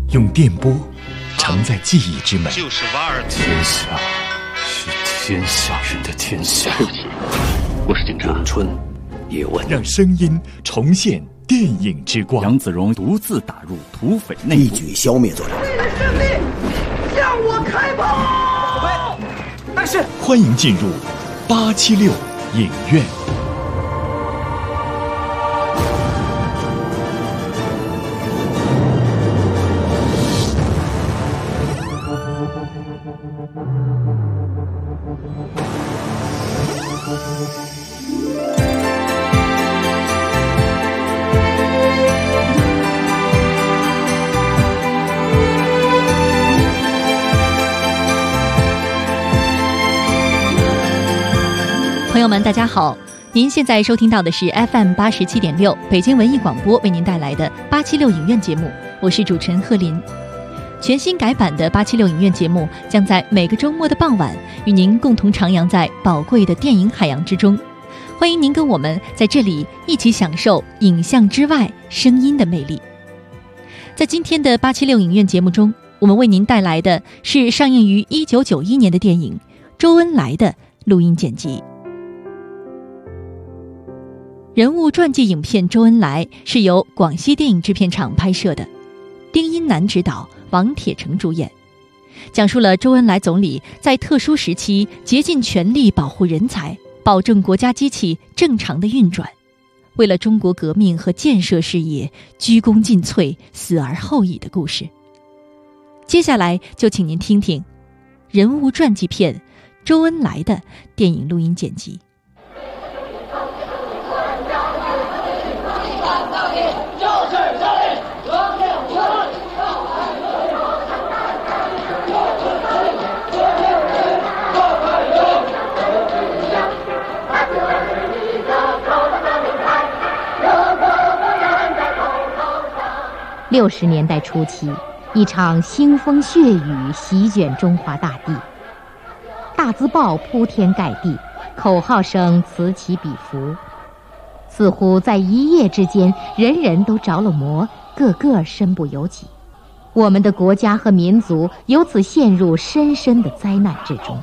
用电波承载记忆之美。 就是瓦尔。 天下是天下人的天下。 对不起，我是警察。 咏春，叶问。 让声音重现电影之光。 杨子荣独自打入土匪内部， 一举消灭作者。 为了胜利，向我开炮！ 但是，欢迎进入876影院。 朋友们大家好，您现在收听到的是 FM87.6 北京文艺广播为您带来的876影院节目，我是主持人贺林。全新改版的876影院节目将在每个周末的傍晚与您共同徜徉在宝贵的电影海洋之中，欢迎您跟我们在这里一起享受影像之外声音的魅力。在今天的876影院节目中，我们为您带来的是上映于1991年的电影周恩来的录音剪辑。人物传记影片《周恩来》是由广西电影制片厂拍摄的，丁英南执导，王铁成主演，讲述了周恩来总理在特殊时期竭尽全力保护人才，保证国家机器正常的运转，为了中国革命和建设事业鞠躬尽瘁，死而后已的故事。接下来就请您听听人物传记片《周恩来》的电影录音剪辑。 60年代初期，一场腥风血雨席卷中华大地，大字报铺天盖地，口号声此起彼伏，似乎在一夜之间，人人都着了魔，个个身不由己。我们的国家和民族由此陷入深深的灾难之中。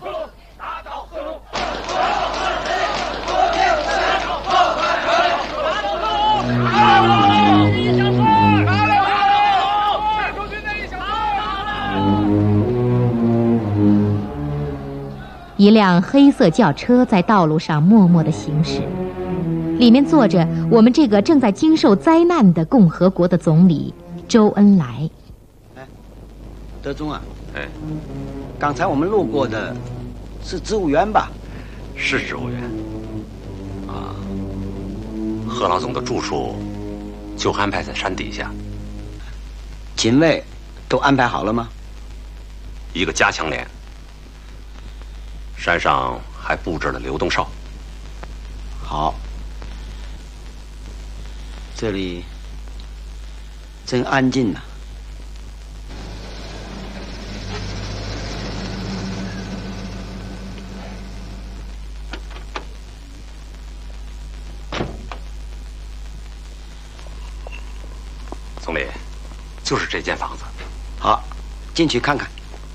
一辆黑色轿车在道路上默默地行驶，里面坐着我们这个正在经受灾难的共和国的总理周恩来。 德忠啊，刚才我们路过的是植物园吧？ 是植物园啊。贺老总的住处就安排在山底下。 警卫都安排好了吗？ 一个加强连。山上还布置了流动哨。 好，这里真安静呐。 总理，就是这间房子。 好，进去看看。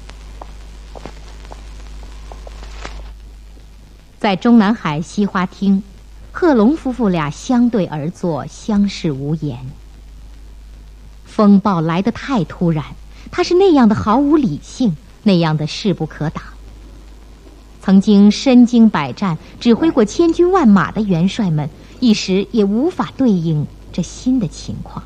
在中南海西花厅，贺龙夫妇俩相对而坐，相视无言。风暴来得太突然，他是那样的毫无理性，那样的势不可挡。曾经身经百战，指挥过千军万马的元帅们，一时也无法对应这新的情况。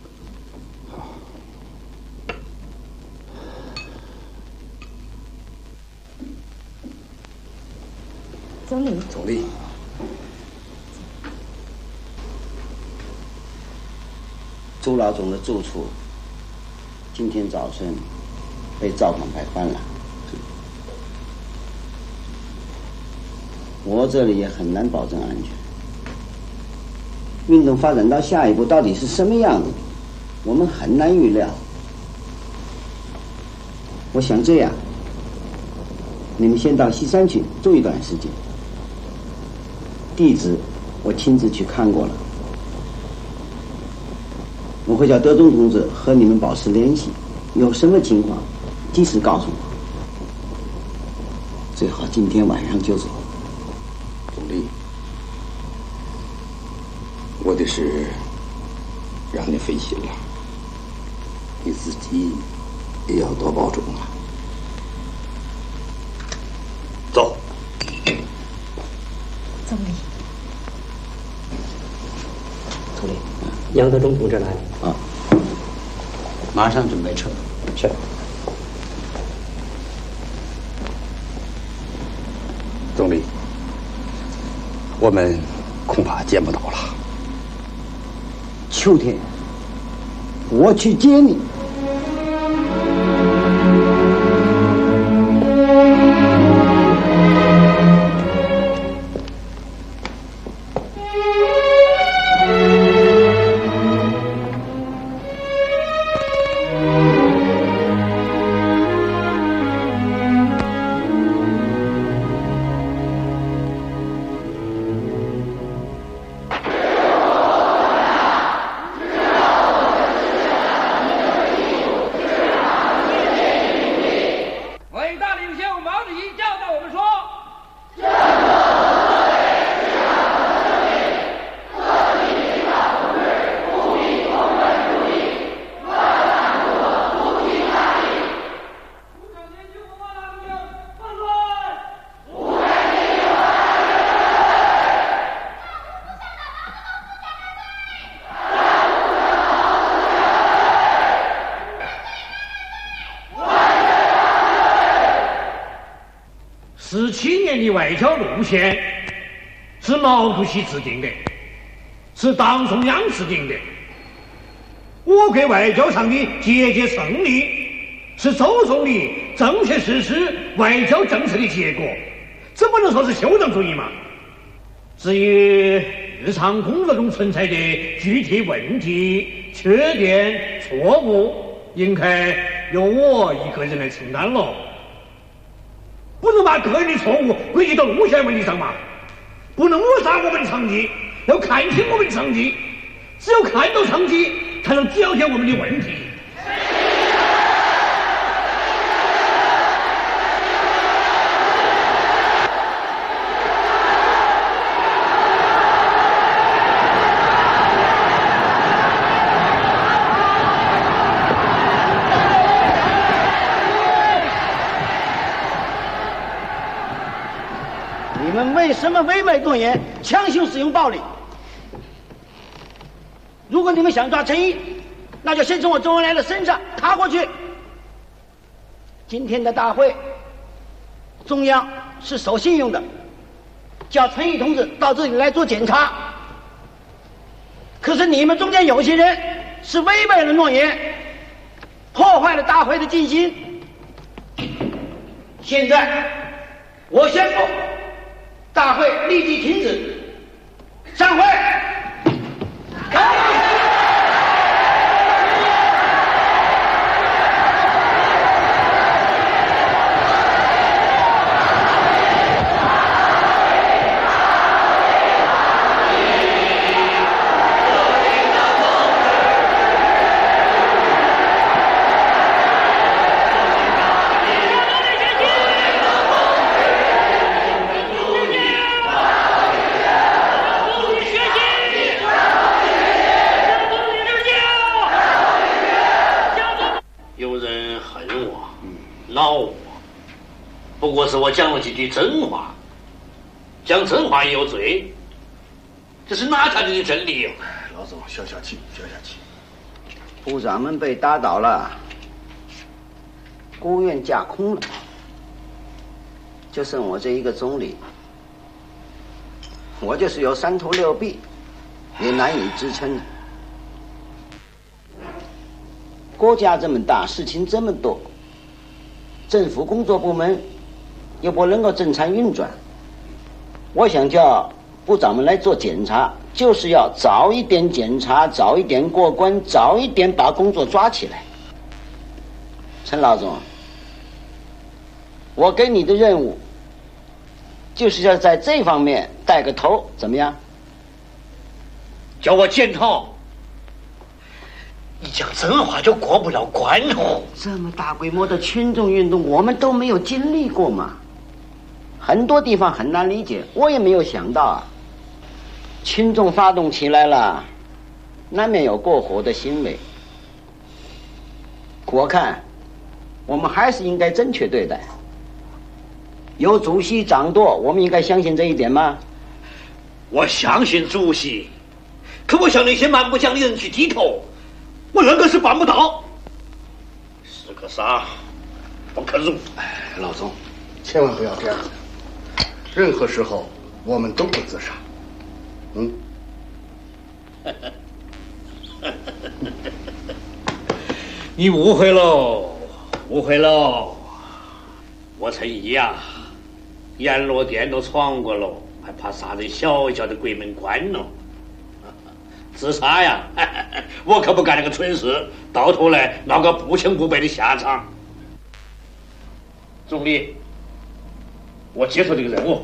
总理， 周老总的住处今天早晨被赵广派翻了，我这里也很难保证安全。运动发展到下一步到底是什么样子，我们很难预料。我想这样，你们先到西山去住一段时间，地址我亲自去看过了，我会叫德忠同志和你们保持联系。 有什么情况及时告诉我，最好今天晚上就走。 总理，我的事让你费心了，你自己也要多保重啊。走。 总理， 总理， 杨德忠同志来了啊，马上准备撤。 是。 总理，我们恐怕见不到了。 秋天，我去接你。 17年的外交路线是毛主席制定的，是党中央制定的。我国外交上的节节胜利是周总理正确实施外交政策的结果，怎么能说是修正主义嘛？至于日常工作中存在的具体问题、缺点、错误，应该由我一个人来承担了。不能把个人的错误归结到路线问题上嘛，不能抹杀我们的成绩，要看清我们的成绩，只有看到成绩，才能了解我们的问题。 你们为什么违背诺言，强行使用暴力？如果你们想抓陈毅，那就先从我周恩来的身上踏过去。今天的大会，中央是守信用的，叫陈毅同志到这里来做检查。可是你们中间有些人是违背了诺言，破坏了大会的进行。现在，我宣布。大会立即停止，散会。 不过是我讲了几句真话，讲真话也有罪，这是哪条的真理？ 老总，消消气，消消气。 部长们被打倒了，国务院架空了，就剩我这一个总理，我就是有3头6臂，也难以支撑。国家这么大，事情这么多，政府工作部门又不能够正常运转，我想叫部长们来做检查，就是要早一点检查，早一点过关，早一点把工作抓起来。陈老总，我给你的任务就是要在这方面带个头，怎么样？ 叫我检讨， 你讲真话就过不了关哦。 这么大规模的群众运动，我们都没有经历过嘛，很多地方很难理解，我也没有想到啊。群众发动起来了，难免有过火的行为。我看，我们还是应该正确对待。有主席掌舵，我们应该相信这一点吗？ 我相信主席，可我向那些蛮不讲理人去低头，我那个是办不到。是个啥？不可容。 老总，千万不要这样。任何时候，我们都不自杀。 你误会喽，误会喽！我陈毅呀，阎罗殿都闯过喽，还怕啥子小小的鬼门关喽？自杀呀！我可不干那个蠢事，到头来闹个不清不白的下场。总理，我接受这个任务，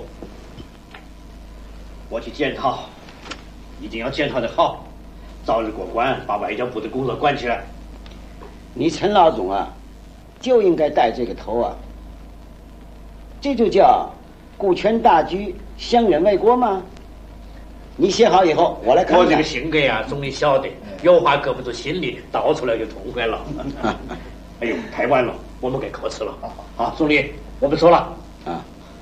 我去检讨，一定要检讨得好，早日过关，把外交部的工作管起来。 你陈老总啊，就应该带这个头啊，这就叫顾全大局，相忍为国吗？你写好以后，我来看看。 我这个性格呀，总理晓得，有话搁不住心里，倒出来就痛快了。哎呦，太晚了，我们该告辞了。好，总理，我们走了。啊，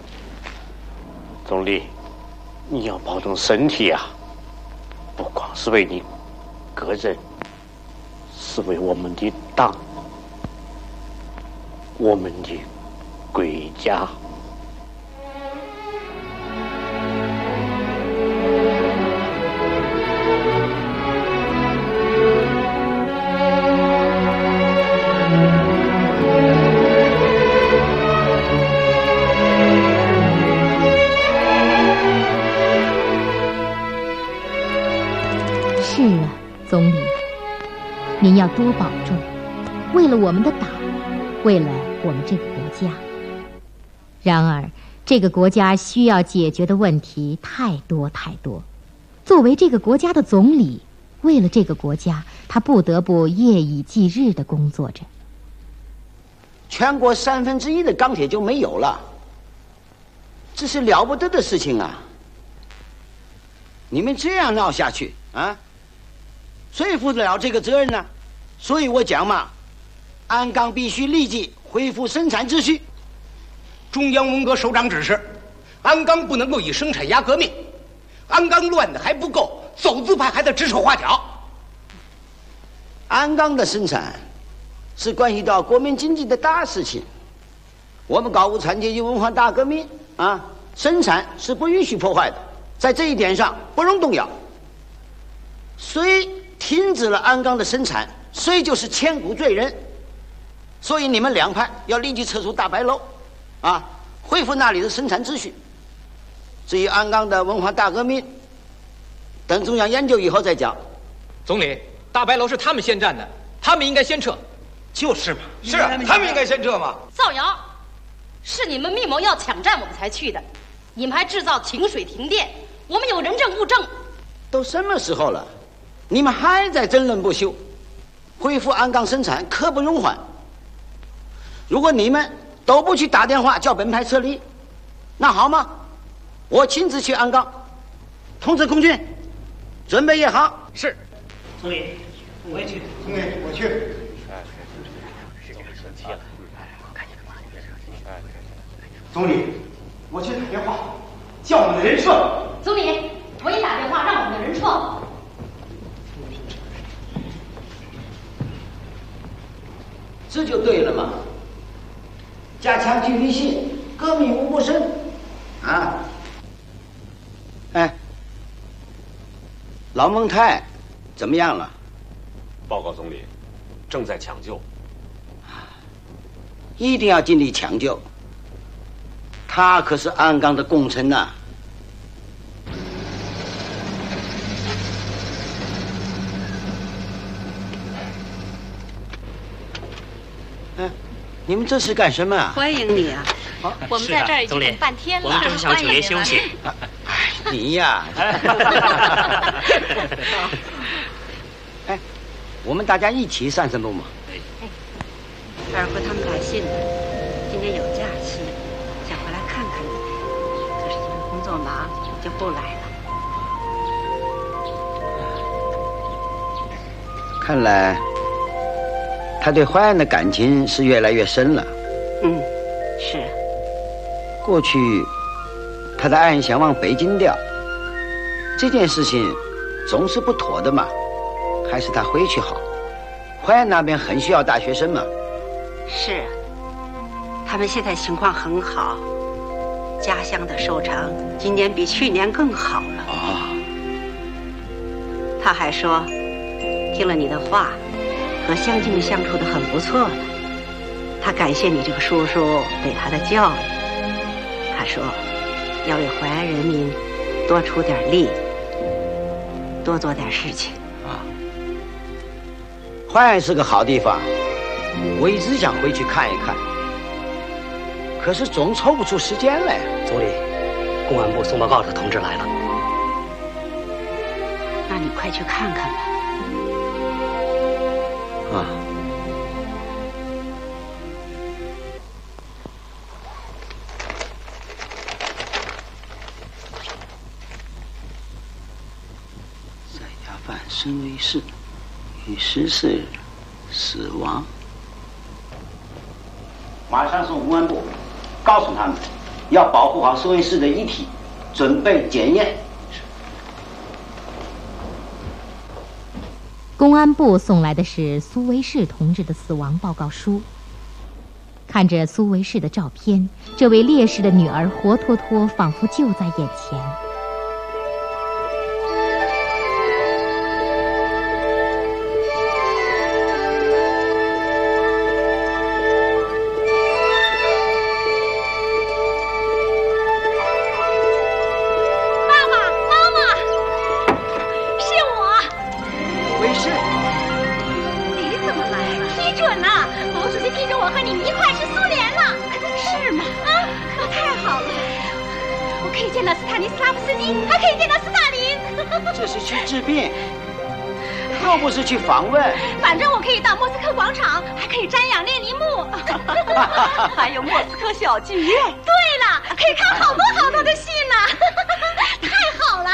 总理，你要保重身体啊，不光是为你个人，是为我们的党，我们的国家。 是啊，总理，您要多保重，为了我们的党，为了我们这个国家。然而，这个国家需要解决的问题太多太多。作为这个国家的总理，为了这个国家，他不得不夜以继日地工作着。 全国1/3的钢铁就没有了，这是了不得的事情啊！你们这样闹下去啊，谁负得了这个责任呢？所以我讲嘛，鞍钢必须立即恢复生产秩序。 中央文革首长指示，鞍钢不能够以生产压革命，鞍钢乱的还不够，走资派还得指手画脚。 鞍钢的生产是关系到国民经济的大事情，我们搞无产阶级文化大革命啊，生产是不允许破坏的，在这一点上不容动摇。谁停止了鞍钢的生产，谁就是千古罪人。所以你们两派要立即撤出大白楼啊，恢复那里的生产秩序。至于鞍钢的文化大革命，等中央研究以后再讲。 总理，大白楼是他们先占的，他们应该先撤。 就是嘛，是啊，他们应该先撤嘛。 造谣，是你们密谋要抢占我们才去的，你们还制造停水停电，我们有人证物证。 都什么时候了，你们还在争论不休？恢复鞍钢生产刻不容缓。如果你们都不去打电话叫本派撤离，那好吗？我亲自去鞍钢，通知空军，准备也好。 是。 总理，我也去。 总理，我去。总理，我去打电话，叫我们的人撤。 总理，我也打电话让我们的人撤。 这就对了嘛，加强纪律性，革命无不胜啊！哎，老蒙泰怎么样了？ 报告总理，正在抢救。 一定要尽力抢救，他可是鞍钢的功臣呐。你们这是干什么啊？ 欢迎你啊！ 我们在这儿已经等半天了， 我们正想就业休息。 你呀！哎， 我们大家一起散散步嘛。 二和他们来信了，今天有假期，想回来看看你，可是因为工作忙就不来了。 看来他对淮安的感情是越来越深了。 是。 过去他的爱人想往北京调，这件事情总是不妥的嘛，还是他回去好。淮安那边很需要大学生嘛。 是，他们现在情况很好，家乡的收成今年比去年更好了。他还说，听了你的话，和乡亲们相处得很不错了。他感谢你这个叔叔对他的教育。他说，要为淮安人民多出点力，多做点事情。 淮安是个好地方，我一直想回去看一看，可是总抽不出时间来。 总理，公安部送报告的同志来了。 那你快去看看吧。 在家犯申维士于14日死亡。马上送公安部，告诉他们要保护好申维士的遗体，准备检验。 公安部送来的是苏维士同志的死亡报告书。看着苏维士的照片，这位烈士的女儿活脱脱仿佛就在眼前。 去访问， 反正我可以到莫斯科广场，还可以瞻仰列宁墓，还有莫斯科小剧院。对了，可以看好多好多的戏呢，太好了！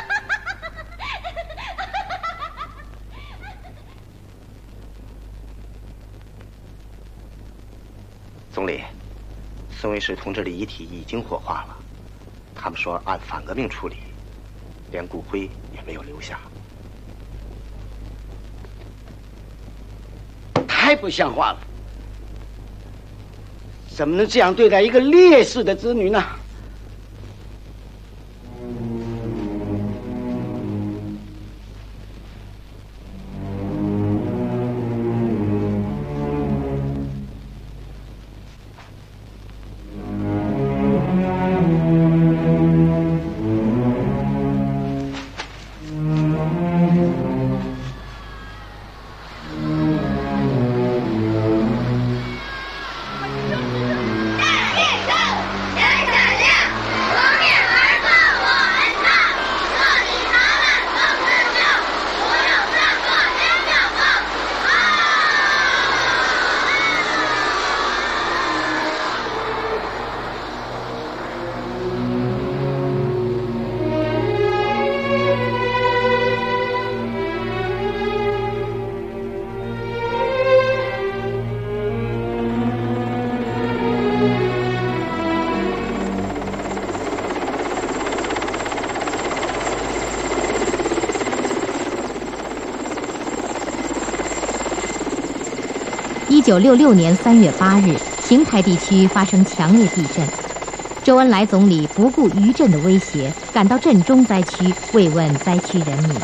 总理，孙维士同志的遗体已经火化了，他们说按反革命处理，连骨灰也没有留下。 太不像话了！怎么能这样对待一个烈士的子女呢？ 1966年3月8日，邢台地区发生强烈地震。周恩来总理不顾余震的威胁，赶到震中灾区慰问灾区人民。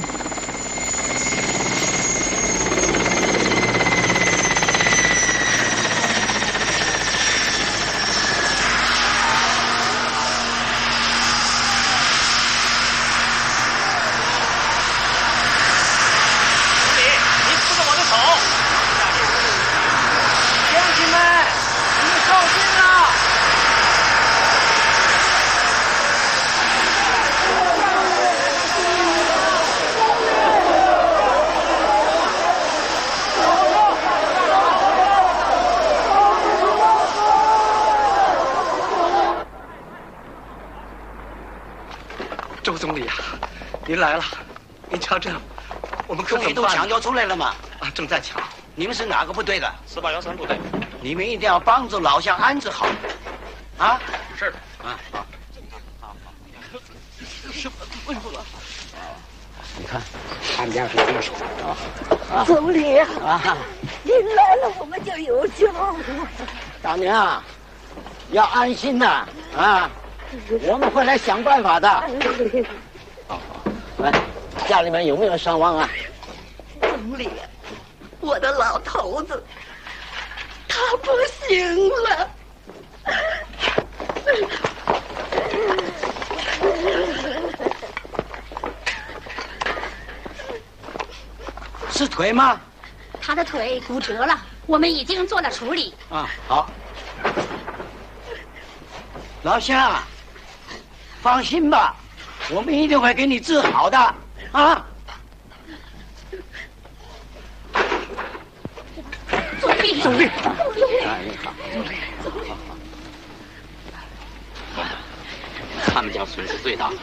兄弟们，你受惊了！ 您来了，您瞧这，我们可终于都抢救出来了吗？ 啊，正在抢。 你们是哪个部队的 ？4813部队。 你们一定要帮助老乡安置好。啊？ 是。 啊，好。 什么吩咐了？ 你看，他们家是这么说啊。总理啊，您来了，我们就有救了。 大娘啊，要安心呐！啊，我们会来想办法的。好，来，家里面有没有伤亡啊？ 总理，我的老头子，他不行了。 是腿吗？ 他的腿骨折了，我们已经做了处理。 啊，好。老乡，放心吧，我们一定会给你治好的，啊！ 总理， 总理， 哎，你好，总理， 他们家损失最大。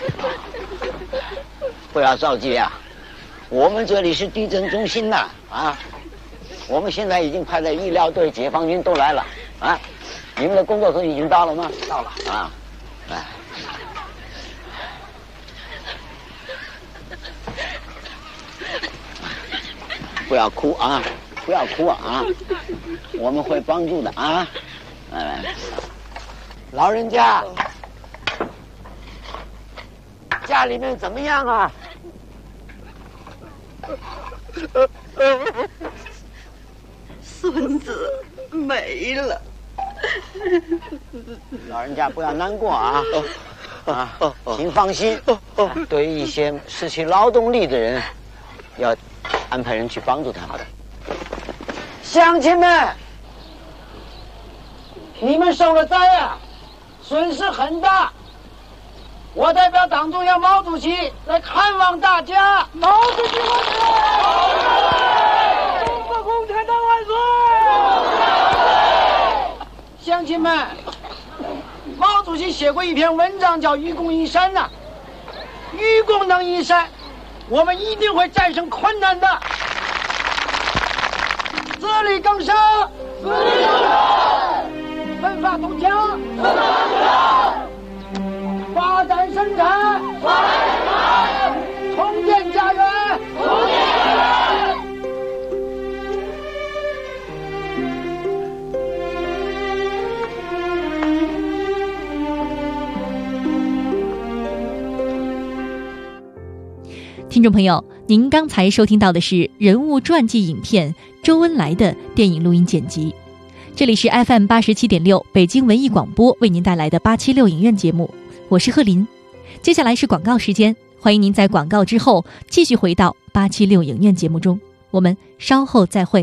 不要着急啊，我们这里是地震中心呐，啊，我们现在已经派了医疗队、解放军都来了，啊。你们的工作组已经到了吗？ 到了啊，哎，不要哭啊，不要哭啊，我们会帮助的啊。哎，老人家，家里面怎么样啊？ 孙子没了。 老人家不要难过啊！啊，请放心。对于一些失去劳动力的人，要安排人去帮助他们。乡亲们，你们受了灾啊，损失很大。我代表党中央毛主席来看望大家。毛主席万岁！中国共产党万岁！乡亲们，毛主席写过一篇文章叫《愚公移山》呐，愚公能移山，我们一定会战胜困难的。自力更生，自力更生，奋发图强，奋发图强，发展生产，发展生产，重建家园，重建家园。 听众朋友，您刚才收听到的是人物传记影片《周恩来》的电影录音剪辑。这里是 FM87.6 北京文艺广播为您带来的876影院节目，我是贺林。接下来是广告时间，欢迎您在广告之后继续回到876影院节目中，我们稍后再会。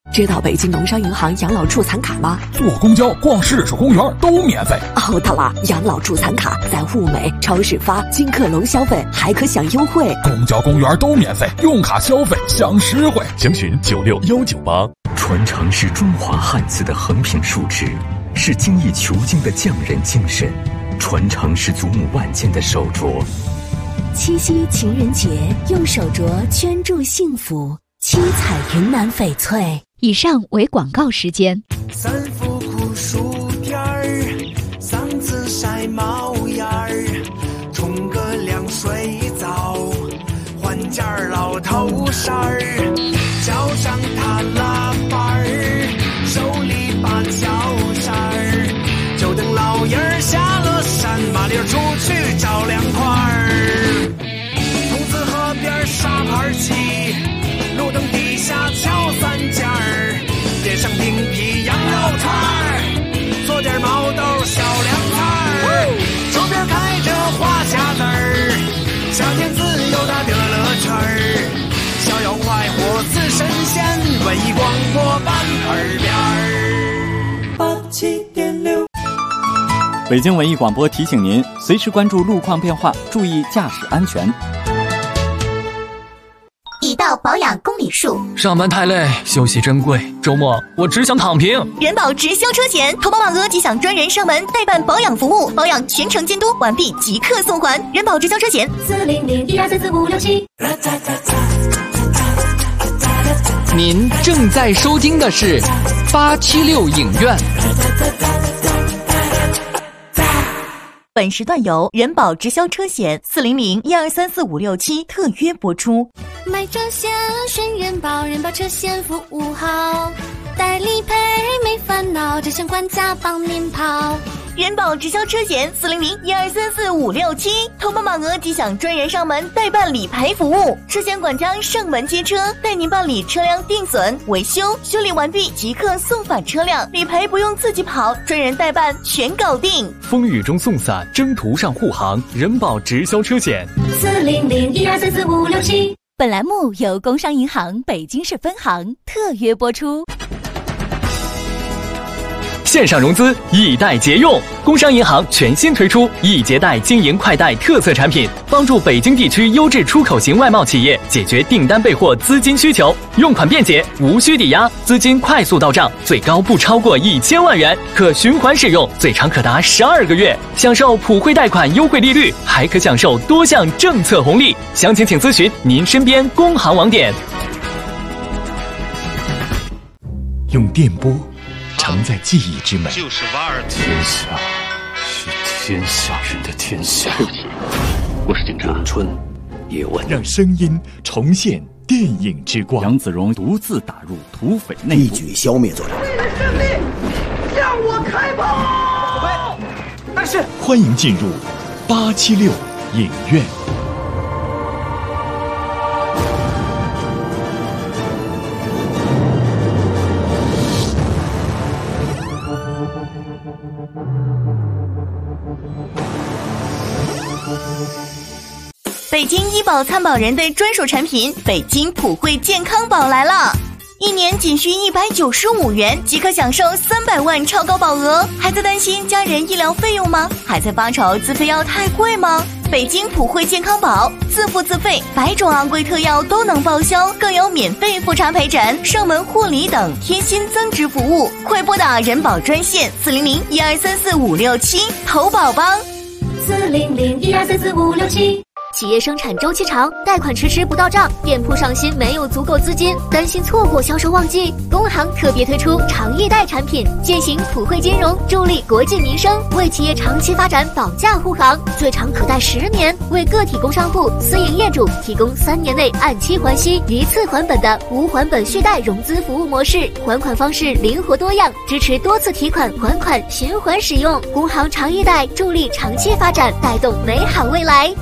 知道北京农商银行养老助残卡吗？ 坐公交、逛市属公园都免费。 哦，对了，养老助残卡在物美、超市发，金客隆消费还可享优惠。 公交、公园都免费，用卡消费享实惠。 详询96198。传承是中华汉字的横平竖直，是精益求精的匠人精神，传承是祖母万千的手镯。 七夕情人节，用手镯圈住幸福，七彩云南翡翠。 以上为广告时间。 三伏酷暑天儿，嗓子晒冒烟儿，冲个凉水澡，换件老头衫儿，脚上踏拉板儿，手里把脚扇儿，就等老爷儿下了山，麻溜出去找凉快儿。筒子河边沙盘棋，路灯底下敲三尖儿，点上冰皮羊肉串儿，做点毛豆小凉菜儿，周边开着花匣子儿，夏天自由的乐乐圈儿，逍遥快活似神仙，文艺广播版耳边儿87.6。 北京文艺广播提醒您，随时关注路况变化，注意驾驶安全。 已到保养公里数， 上班太累，休息珍贵，周末我只想躺平。 人保直销车险，投保满额即享专人上门代办保养服务，保养全程监督完毕即刻送还。人保直销车险40012344567。 您正在收听的是876影院。 本时段由人保直销车险40012344567特约播出。 买车险选人保，人保车险服务好，代理赔没烦恼，只想管家帮您跑。 人保直销车险40012344567，投保满额即享专人上门代办理赔服务，车险管家上门接车，带您办理车辆定损、维修，修理完毕即刻送返车辆，理赔不用自己跑，专人代办全搞定。 风雨中送伞，征途上护航，人保直销车险 40012344567。 本栏目由工商银行北京市分行特约播出。 线上融资易贷节用，工商银行全新推出易捷贷经营快贷特色产品，帮助北京地区优质出口型外贸企业解决订单备货资金需求，用款便捷，无需抵押，资金快速到账，最高不超过1000万元，可循环使用，最长可达12个月，享受普惠贷款优惠利率，还可享受多项政策红利。详情请咨询您身边工行网点。 用电波承载记忆之美， 就是瓦尔。 天下是天下人的天下。 我是警察。 咏春叶问， 让声音重现电影之光。 杨子荣独自打入土匪内部， 一举消灭作者。 为了胜利，向我开炮！ 会，但是欢迎进入876影院。 北京医保参保人的专属产品北京普惠健康宝来了，一年仅需195元即可享受300万超高保额。还在担心家人医疗费用吗？还在发愁自费药太贵吗？北京普惠健康宝自付自费，100种昂贵特药都能报销，更有免费复查陪诊、上门护理等贴心增值服务。快拨打人保专线40012344567投保吧。 40012344567。企业生产周期长，贷款迟迟不到账，店铺上新没有足够资金，担心错过销售旺季。工行特别推出长易贷产品，践行普惠金融，助力国计民生，为企业长期发展保驾护航，最长可贷10年，为个体工商户、私营业主提供3年内按期还息、一次还本的无还本续贷融资服务模式，还款方式灵活多样，支持多次提款还款循环使用。工行长易贷助力长期发展，带动美好未来。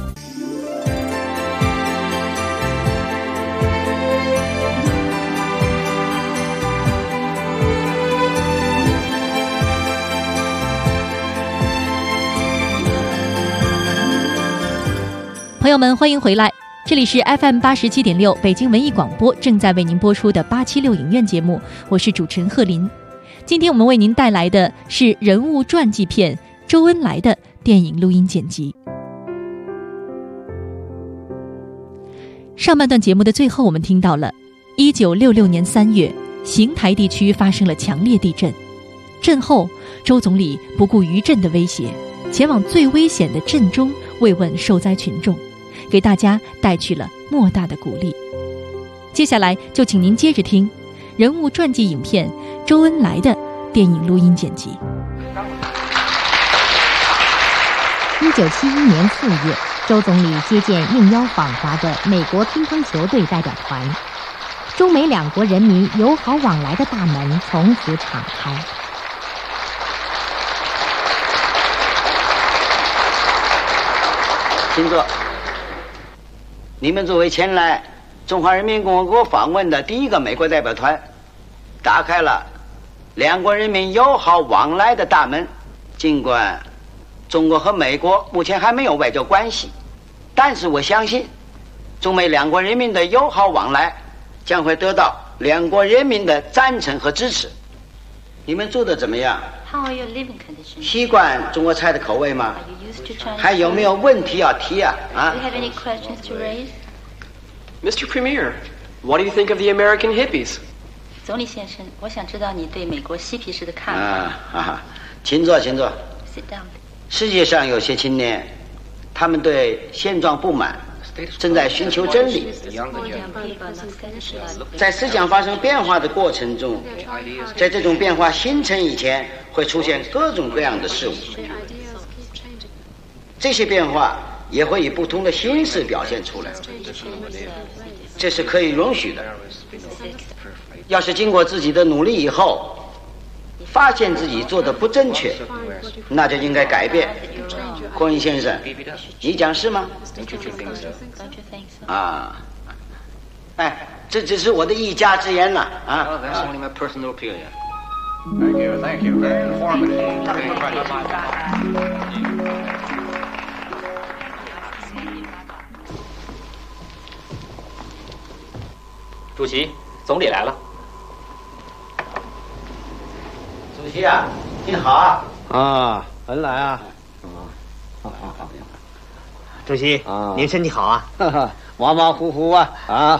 朋友们，欢迎回来。 这里是 FM 87.6北京文艺广播正在为您播出的876影院节目，我是主持人贺林。今天我们为您带来的是人物传记片周恩来的电影录音剪辑。上半段节目的最后，我们听到了1966年3月，邢台地区发生了强烈地震，震后周总理不顾余震的威胁，前往最危险的震中慰问受灾群众，给大家带去了莫大的鼓励。接下来就请您接着听人物传记影片周恩来的电影录音剪辑。 1971年4月，周总理接见应邀访华的美国乒乓球队代表团，中美两国人民友好往来的大门从此敞开。 请坐。你们作为前来中华人民共和国访问的第一个美国代表团，打开了两国人民友好往来的大门。尽管中国和美国目前还没有外交关系，但是我相信中美两国人民的友好往来将会得到两国人民的赞成和支持。你们住的怎么样？ How are your living conditions? 习惯中国菜的口味吗？ Are you used to Chinese? 还有没有问题要提啊？ Do you have any questions to raise? Mr. Premier, what do you think of the American hippies? 总理先生，我想知道你对美国嬉皮士的看法。 请坐，请坐。 Sit down. 世界上有些青年，他们对现状不满，正在寻求真理。在思想发生变化的过程中，在这种变化形成以前，会出现各种各样的事物。这些变化也会以不同的形式表现出来，这是可以容许的。要是经过自己的努力以后，发现自己做的不正确，那就应该改变。郭英先生，你讲是吗？啊，哎，这只是我的一家之言了啊。 That's only my personal opinion. Thank you. Very informative. 主席，总理来了。 主席啊，你好啊！ 啊，恩来啊！好。主席，您身体好啊？马马虎虎啊！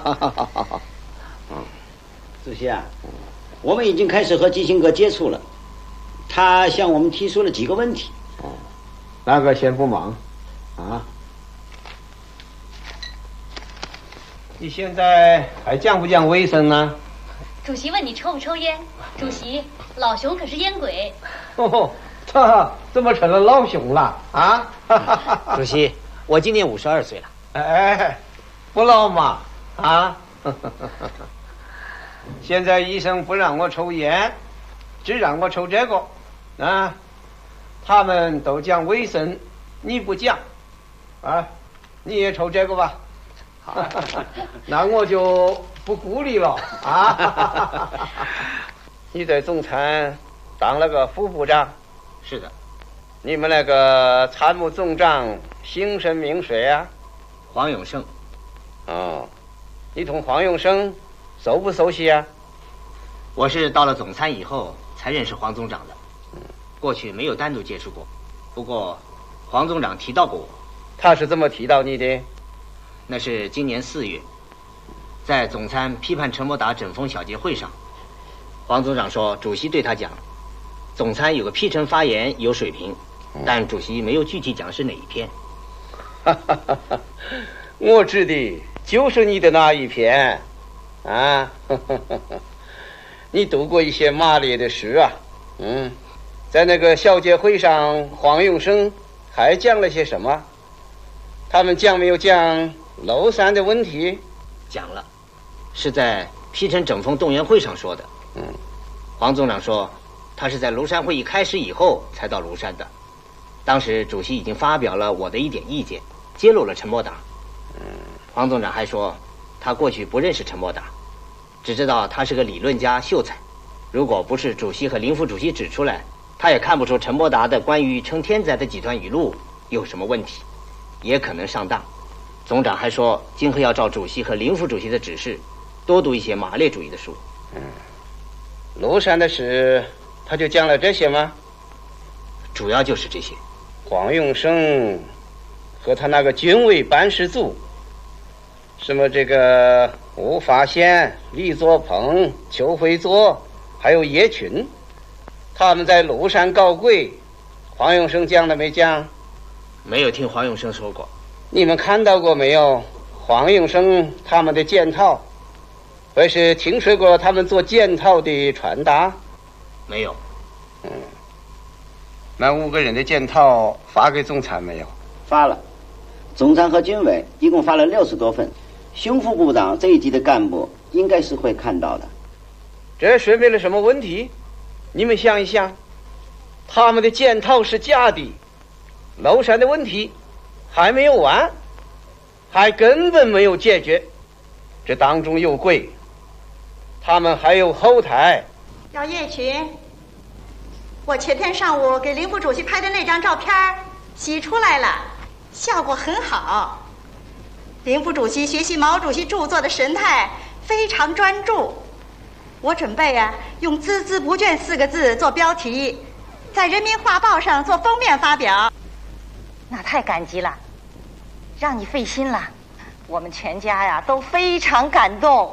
主席啊，我们已经开始和基辛格接触了，他向我们提出了几个问题。 那个先不忙啊。你现在还讲不讲卫生呢？ 主席问你抽不抽烟？主席，老熊可是烟鬼。 哦，他怎么成了老熊了啊？ 主席，我今年52岁了。 哎，不老嘛啊！现在医生不让我抽烟，只让我抽这个啊。他们都讲卫生，你不讲啊？你也抽这个吧。那我就不鼓励了啊！你在总参当了个副部长， 是的。 你们那个参谋总长姓甚名谁啊？ 黄永胜。 哦，你同黄永胜熟不熟悉啊？ 我是到了总参以后才认识黄总长的，过去没有单独接触过。不过黄总长提到过我。 他是怎么提到你的？ 那是今年4月，在总参批判陈伯达整风小结会上，黄总长说主席对他讲，总参有个批陈发言有水平，但主席没有具体讲是哪一篇。 我指的就是你的那一篇啊！你读过一些马列的诗啊？在那个小结会上，黄永胜还讲了些什么？他们讲没有讲娄山的问题？ 讲了，是在批陈整风动员会上说的。黄总长说，他是在庐山会议开始以后才到庐山的。当时主席已经发表了我的一点意见，揭露了陈伯达。黄总长还说，他过去不认识陈伯达，只知道他是个理论家秀才。如果不是主席和林副主席指出来，他也看不出陈伯达的关于称天载的几段语录有什么问题，也可能上当。 总长还说，今后要照主席和林副主席的指示，多读一些马列主义的书。 庐山的事，他就讲了这些吗？ 主要就是这些。 黄永生和他那个军委办事组，什么这个吴法宪、李作鹏、邱会作，还有叶群，他们在庐山搞鬼，黄永生讲了没讲？ 没有听黄永生说过。 你们看到过没有？黄永生他们的检讨，或是听说过他们做检讨的传达？ 没有。 那5个人的检讨发给总参没有？ 发了，总参和军委一共发了60多份。熊副部长这一级的干部应该是会看到的。 这说明了什么问题？你们想一想，他们的检讨是假的，庐山的问题还没有完，还根本没有解决，这当中有鬼，他们还有后台。 姚叶群，我前天上午给林副主席拍的那张照片洗出来了，效果很好。林副主席学习毛主席著作的神态非常专注。我准备用孜孜不倦4个字做标题，在人民画报上做封面发表。 那太感激了，让你费心了，我们全家都非常感动。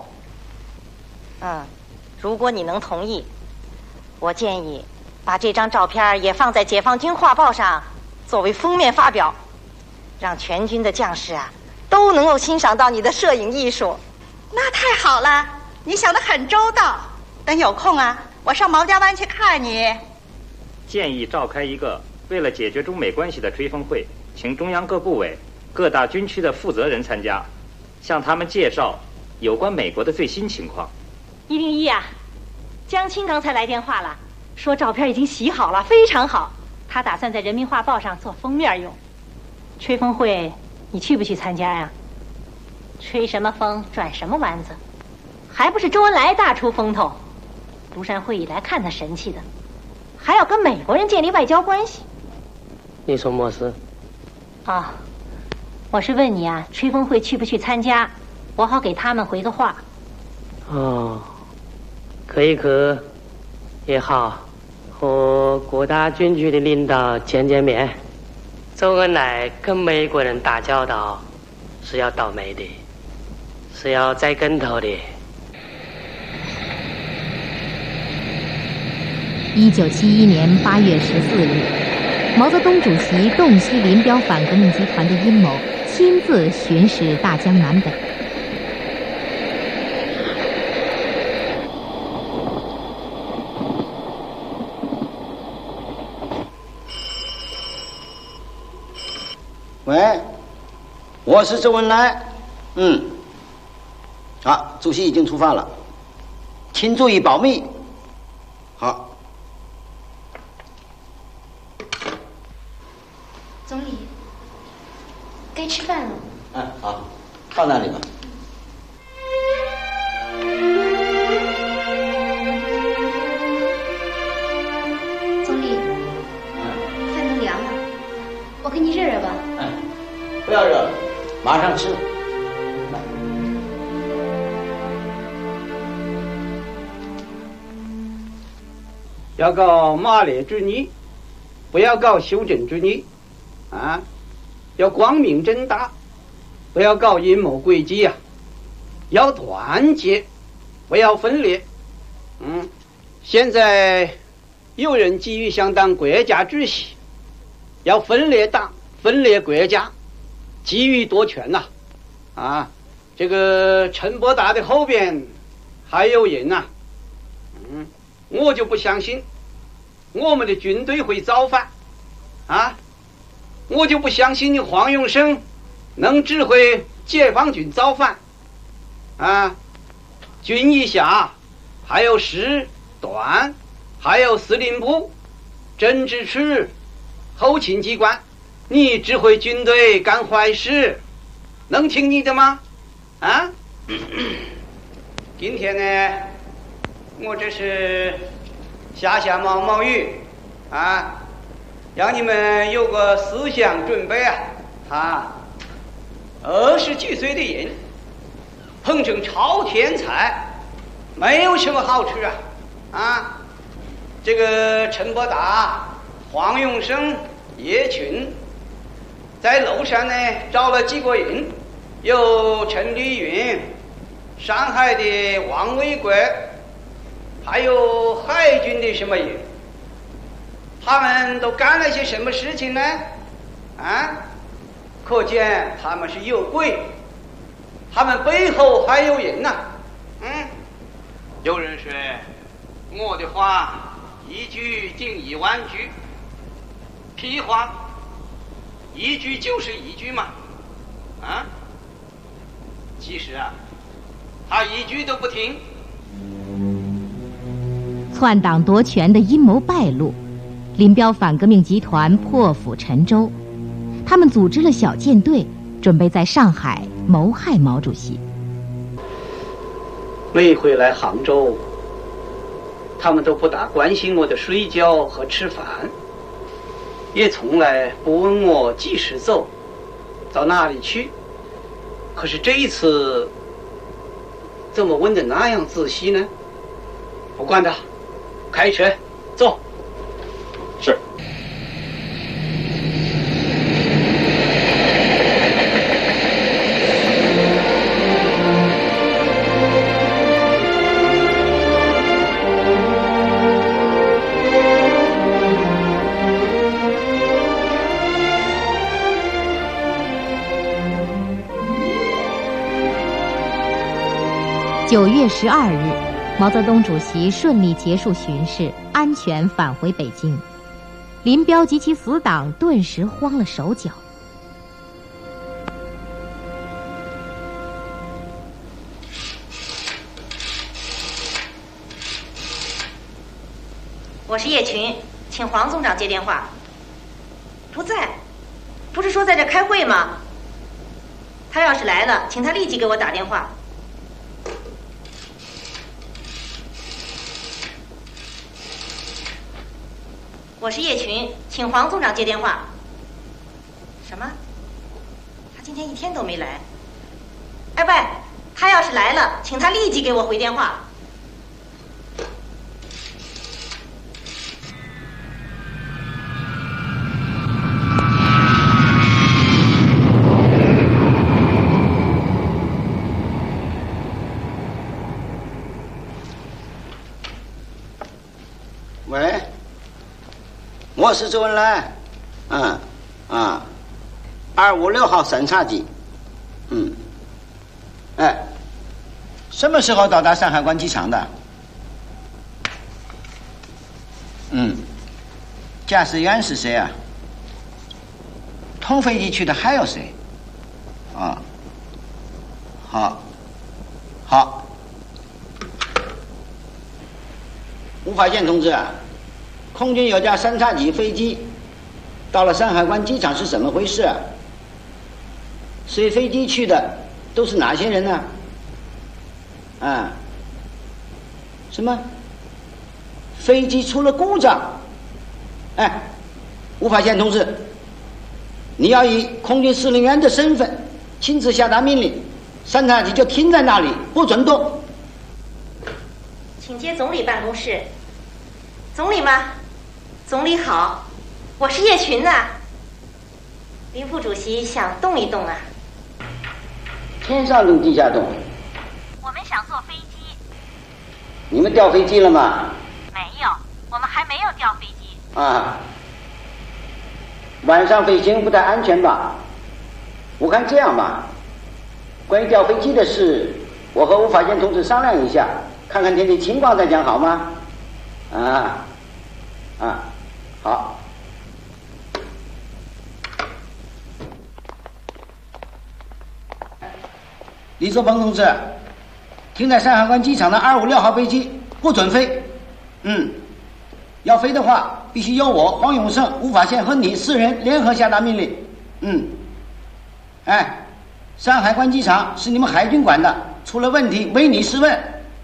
如果你能同意，我建议把这张照片也放在解放军画报上作为封面发表，让全军的将士都能够欣赏到你的摄影艺术。 那太好了，你想得很周到。等有空我上毛家湾去看你。 建议召开一个为了解决中美关系的吹风会，请中央各部委、各大军区的负责人参加，向他们介绍有关美国的最新情况。 101江青刚才来电话了，说照片已经洗好了，非常好，他打算在人民画报上做封面用。吹风会你去不去参加呀？吹什么风转什么弯子，还不是周恩来大出风头，庐山会议来看他神气的，还要跟美国人建立外交关系。 你说么事？ 我是问你吹风会去不去参加，我好给他们回个话。 可以去也好，和各大军区的领导见见面。周恩来跟美国人打交道是要倒霉的，是要栽跟头的。 1971年8月14日，毛泽东主席洞悉林彪反革命集团的阴谋，亲自巡视大江南北。 喂，我是周恩来。好，主席已经出发了，请注意保密。好。 总理，该吃饭了。 好，放那里吧。 总理，饭都凉了，我给你热热吧。 不要热，马上吃。 要搞马列主义，不要搞修正主义，要光明正大，不要搞阴谋诡计要团结，不要分裂。现在有人急于想当国家主席，要分裂党、分裂国家，急于夺权这个陈伯达的后边还有人我就不相信我们的军队会造反我就不相信你黄永生能指挥解放军造反军以下还有师、段，还有司令部、政治处、后勤机关，你指挥军队干坏事，能听你的吗？今天呢，我这是下毛雨让你们有个思想准备 20几岁的人碰成超天才，没有什么好处啊！这个陈伯达、黄永生、叶群，在娄山呢找了几个人，有陈丽云、上海的王卫国，还有海军的什么人，他们都干了些什么事情呢？可见他们是有鬼，他们背后还有人呐。有人说我的话一句顶1万句，屁话，一句就是一句嘛。其实他一句都不听。 篡党夺权的阴谋败露，林彪反革命集团破釜沉舟，他们组织了小舰队，准备在上海谋害毛主席。 每回来杭州，他们都不大关心我的睡觉和吃饭，也从来不问我几时走，到哪里去。可是这一次，怎么问的那样仔细呢？不管他，开车走。 是。 9月12日，毛泽东主席顺利结束巡视，安全返回北京。林彪及其死党顿时慌了手脚。 我是叶群，请黄总长接电话。不在，不是说在这开会吗？他要是来了，请他立即给我打电话。我是叶群，请黄总长接电话。什么？他今天一天都没来。哎喂，他要是来了，请他立即给我回电话。 喂，我是周恩来，256号审查机，什么时候到达山海关机场的？驾驶员是谁啊？同飞机去的还有谁？好。吴法宪同志啊，空军有架3叉戟飞机到了山海关机场是怎么回事啊？随飞机去的都是哪些人呢？什么？飞机出了故障？吴法宪同志，你要以空军司令员的身份亲自下达命令，3叉戟就停在那里，不准动。 请接总理办公室。总理吗？总理好，我是叶群呐。林副主席想动一动啊。 天上动地下动。 我们想坐飞机。 你们调飞机了吗？ 没有，我们还没有调飞机。 晚上飞行不太安全吧？我看这样吧，关于调飞机的事，我和吴法宪同志商量一下，看看天气情况再讲好吗？好。李作鹏同志，停在山海关机场的256号飞机不准飞。要飞的话，必须由我、黄永胜、吴法宪和你4人联合下达命令。山海关机场是你们海军管的，出了问题唯你是问。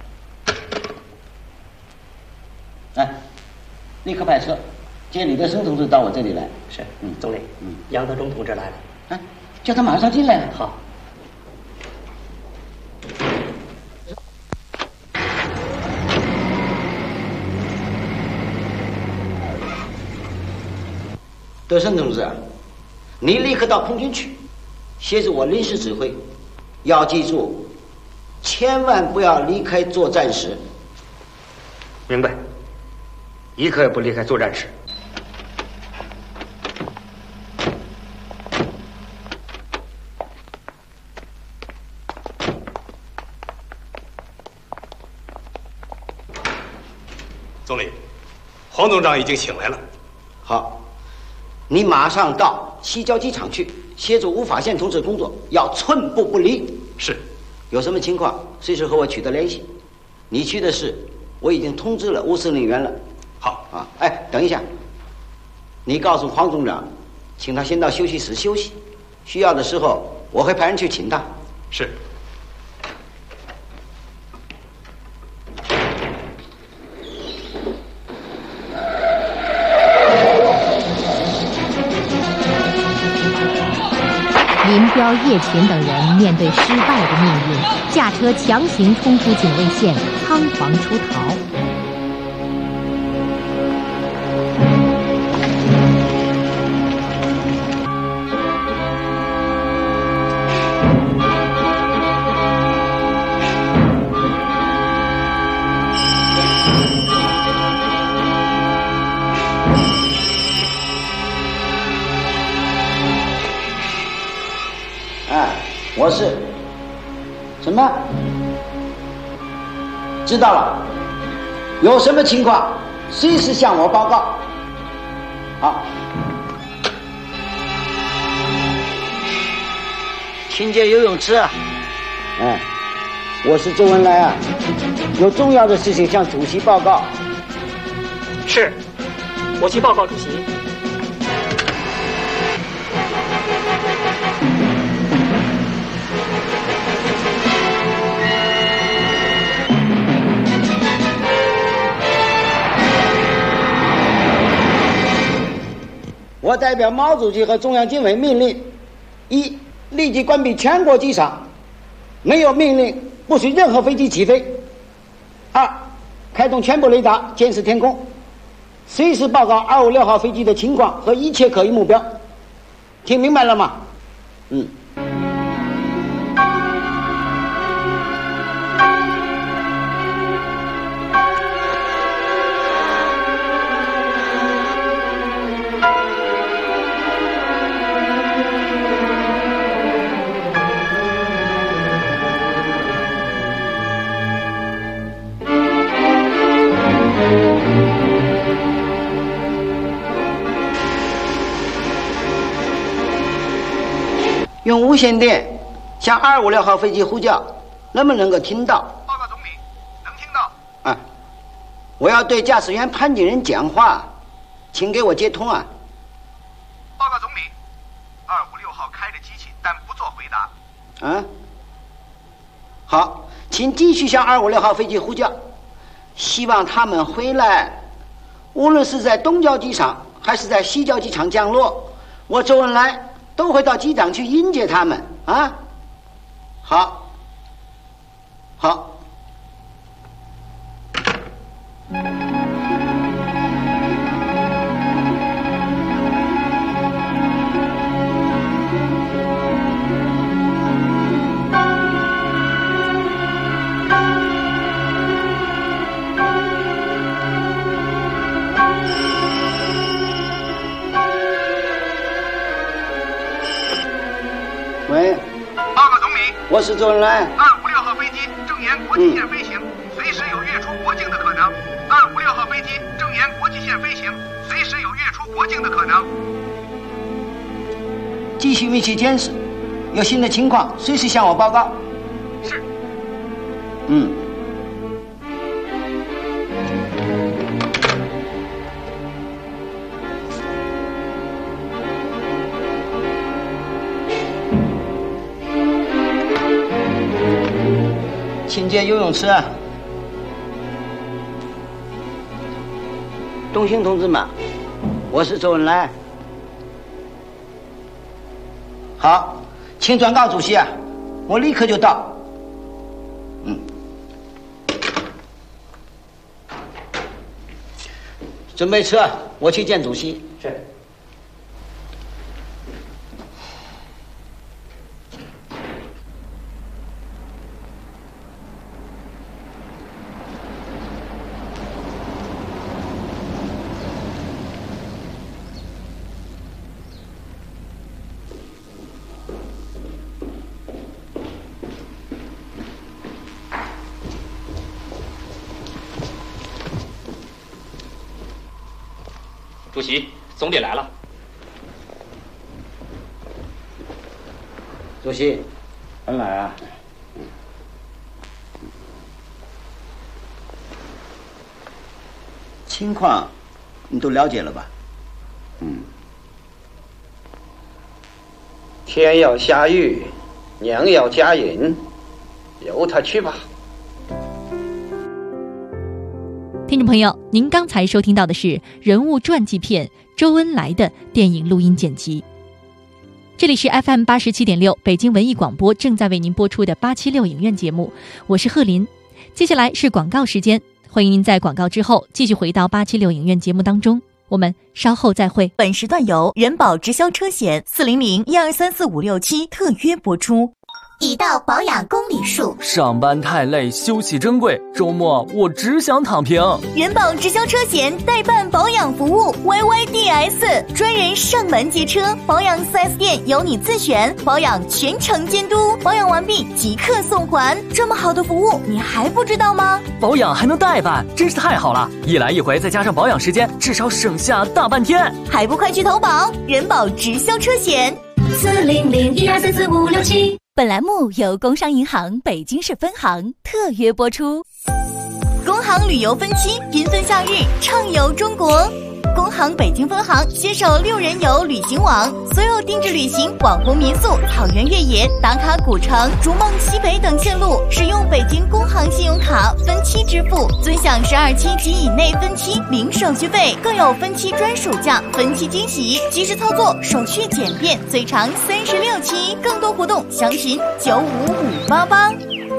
立刻派车接李德生同志到我这里来。 是，总理，杨德忠同志来了。 叫他马上进来。 好。 德胜同志，你立刻到空军去，协助我临时指挥。要记住，千万不要离开作战室。 明白，一刻也不离开作战室。 总理，黄总长已经醒来了。 好，你马上到西郊机场去，协助吴法宪同志工作，要寸步不离。 是， 有什么情况随时和我取得联系。你去的事，我已经通知了吴司令员了。 好啊，哎，等一下，你告诉黄总长，请他先到休息室休息，需要的时候我会派人去请他。 是。 林彪、叶群等人面对失败的命运，驾车强行冲出警卫线，仓皇出逃。 我是什么？知道了，有什么情况随时向我报告。好，清洁游泳池啊。我是周恩来啊，有重要的事情向主席报告。 是，我去报告主席。 我代表毛主席和中央军委命令：一、立即关闭全国机场，没有命令不许任何飞机起飞；二、开动全部雷达监视天空，随时报告256号飞机的情况和一切可疑目标。听明白了吗？用无线电向256号飞机呼叫，能不能够听到？ 报告总理，能听到。 我要对驾驶员潘景仁讲话，请给我接通啊。 报告总理，256号开着机器，但不做回答。 好，请继续向256号飞机呼叫，希望他们回来。无论是在东郊机场还是在西郊机场降落，我周恩来都会到机场去迎接他们啊！好，好。喂， 报告总理， 我是周恩来。 256号飞机正沿国际线飞行，随时有越出国境的可能。256号飞机正沿国际线飞行，随时有越出国境的可能。 继续密切监视，有新的情况随时向我报告。 是。 清洁游泳池，东兴同志们，我是周恩来。好，请转告主席啊，我立刻就到。准备车，我去见主席。 是。 主席，总理来了。 主席， 恩来啊。 情况你都了解了吧？ 天要下雨，娘要嫁人，由他去吧。 听众朋友，您刚才收听到的是人物传记片《周恩来》的电影录音剪辑。这里是 FM 87.6北京文艺广播正在为您播出的876影院节目，我是贺林。接下来是广告时间，欢迎您在广告之后继续回到876影院节目当中，我们稍后再会。 本时段由人保直销车险400-1234-567特约播出。 已到保养公里数， 上班太累，休息珍贵，周末我只想躺平。 人保直销车险代办保养服务 YYDS， 专人上门接车，保养 4S 店由你自选，保养全程监督，保养完毕即刻送还。这么好的服务你还不知道吗？ 保养还能代办，真是太好了，一来一回再加上保养时间，至少省下大半天。 还不快去投保人保直销车险 400-1234-567。 本栏目由工商银行北京市分行特约播出。工行旅游分期缤纷夏日，畅游中国。工行北京分行携手6人游旅行网，所有定制旅行、网红民宿、草原越野、打卡古城、逐梦西北等线路，使用北京工行信用卡分期支付，尊享12期及以内分期零手续费，更有分期专属价、分期惊喜，及时操作，手续简便，最长36期。更多活动详询95588。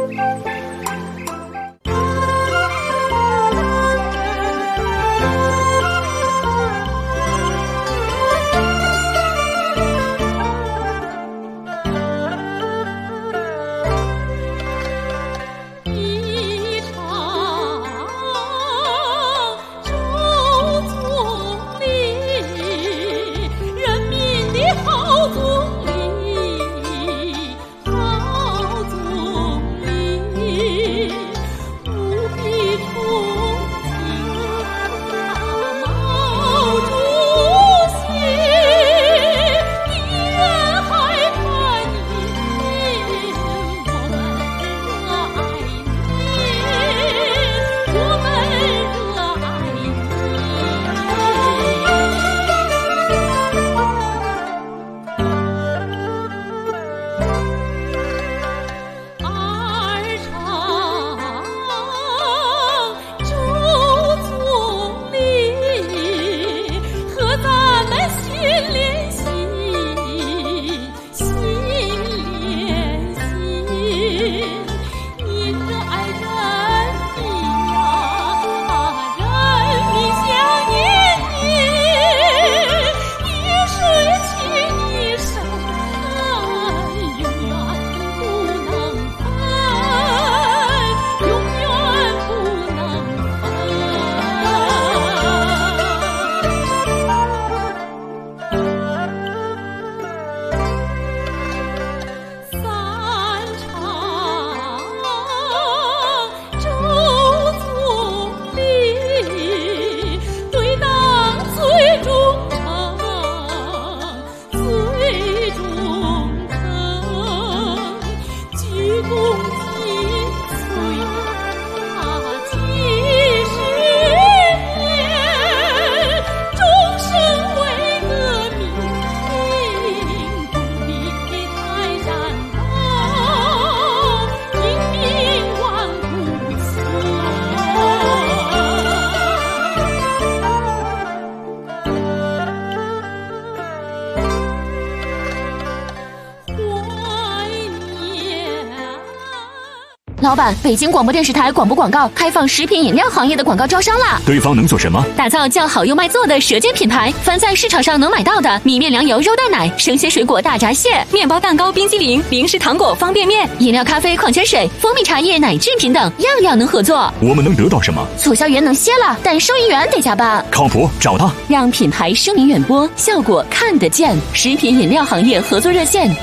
老板，北京广播电视台广播广告开放食品饮料行业的广告招商啦！ 对方能做什么？ 打造叫好又卖座的舌尖品牌，凡在市场上能买到的米面粮油肉蛋奶、生鲜水果大闸蟹、面包蛋糕冰激凌、零食糖果方便面、饮料咖啡矿泉水、蜂蜜茶叶奶制品等，样样能合作。 我们能得到什么？ 促销员能歇了，但收银员得加班。 靠谱，找他， 让品牌声名远播，效果看得见。食品饮料行业合作热线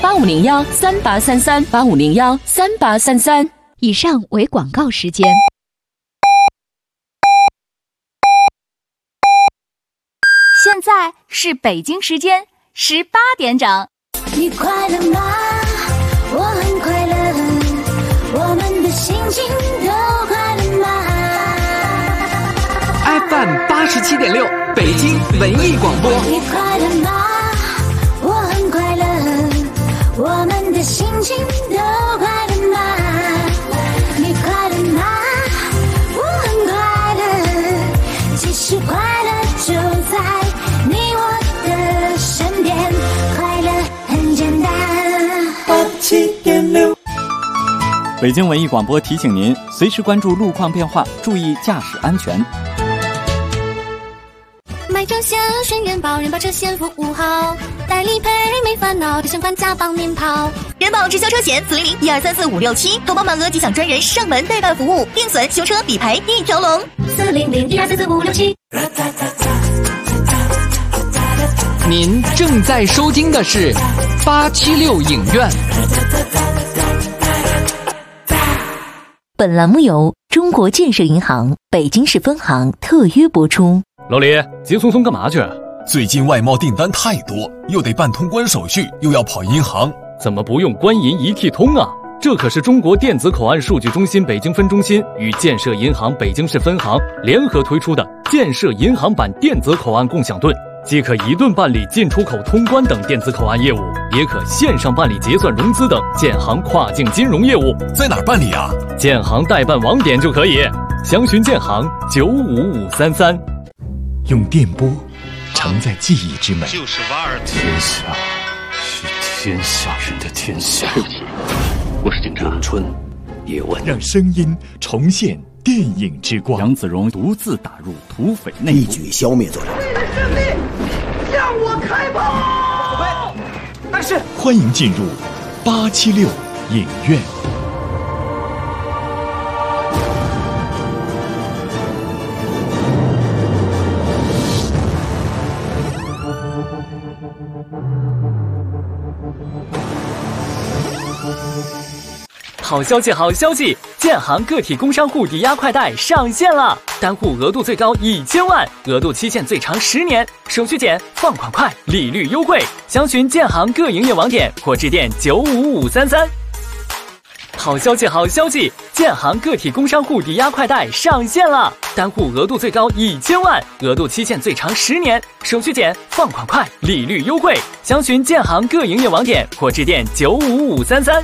8501383385013833。 以上为广告时间。 下现在是北京时间18点整。 你快乐吗？我很快乐，我们的心情都快乐吗 ？FM 87.6，北京文艺广播。 你快乐吗？我很快乐，我们的心情都快乐吗？你快乐吗？我很快乐，其实快乐就在你我的身边，快乐很简单。87.6， 北京文艺广播提醒您，随时关注路况变化，注意驾驶安全。 买车险选人保，人保车险服务好，代理赔没烦恼，提前还价帮您跑。 人保直销车险400-1234-567，投保满额即享专人上门代办服务，定损、修车、理赔一条龙。 400-1234-567。 您正在收听的是876影院。 本栏目由中国建设银行北京市分行特约播出。 老李，急匆匆干嘛去？ 最近外贸订单太多，又得办通关手续，又要跑银行， 怎么不用官银一体通啊？这可是中国电子口岸数据中心北京分中心与建设银行北京市分行联合推出的建设银行版电子口岸共享盾，既可一盾办理进出口通关等电子口岸业务，也可线上办理结算融资等建行跨境金融业务。 在哪儿办理啊？ 建行代办网点就可以，详询建行95533。 用电波承载记忆之美， 就是瓦尔天下是天下人的天下。 对不起，我是警察。 咏春叶问，让声音重现电影之光。杨子荣独自打入土匪内部， 一举消灭罪人。 为了胜利，向我开炮！ 但是，欢迎进入876影院。 好消息，好消息！建行个体工商户抵押快贷上线了，单户额度最高1000万，额度期限最长10年，手续简，放款快，利率优惠。详询建行各营业网点或致电95533。好消息，好消息！建行个体工商户抵押快贷上线了，单户额度最高1000万，额度期限最长10年，手续简，放款快，利率优惠。详询建行各营业网点或致电95533。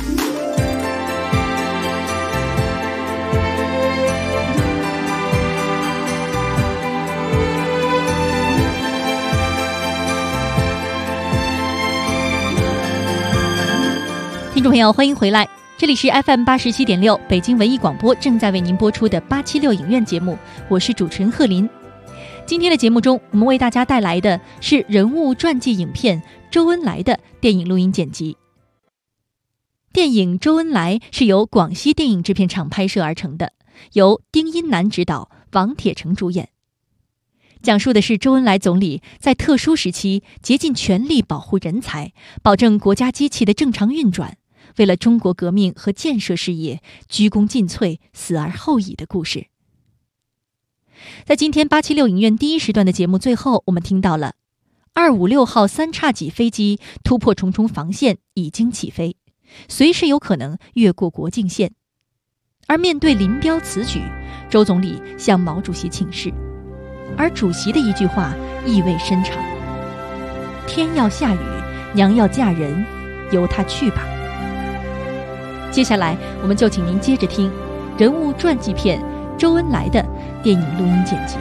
听众朋友，欢迎回来，这里是 FM 87.6北京文艺广播正在为您播出的876影院节目，我是主持人贺林。今天的节目中，我们为大家带来的是人物传记影片《周恩来》的电影录音剪辑。电影《周恩来》是由广西电影制片厂拍摄而成的，由丁荫南执导，王铁成主演。讲述的是周恩来总理在特殊时期竭尽全力保护人才，保证国家机器的正常运转，为了中国革命和建设事业鞠躬尽瘁，死而后已的故事。在今天876影院第一时段的节目最后，我们听到了256号3叉戟飞机突破重重防线，已经起飞，随时有可能越过国境线。而面对林彪此举，周总理向毛主席请示，而主席的一句话意味深长：天要下雨，娘要嫁人，由他去吧。接下来我们就请您接着听人物传记片《周恩来》的电影录音剪辑。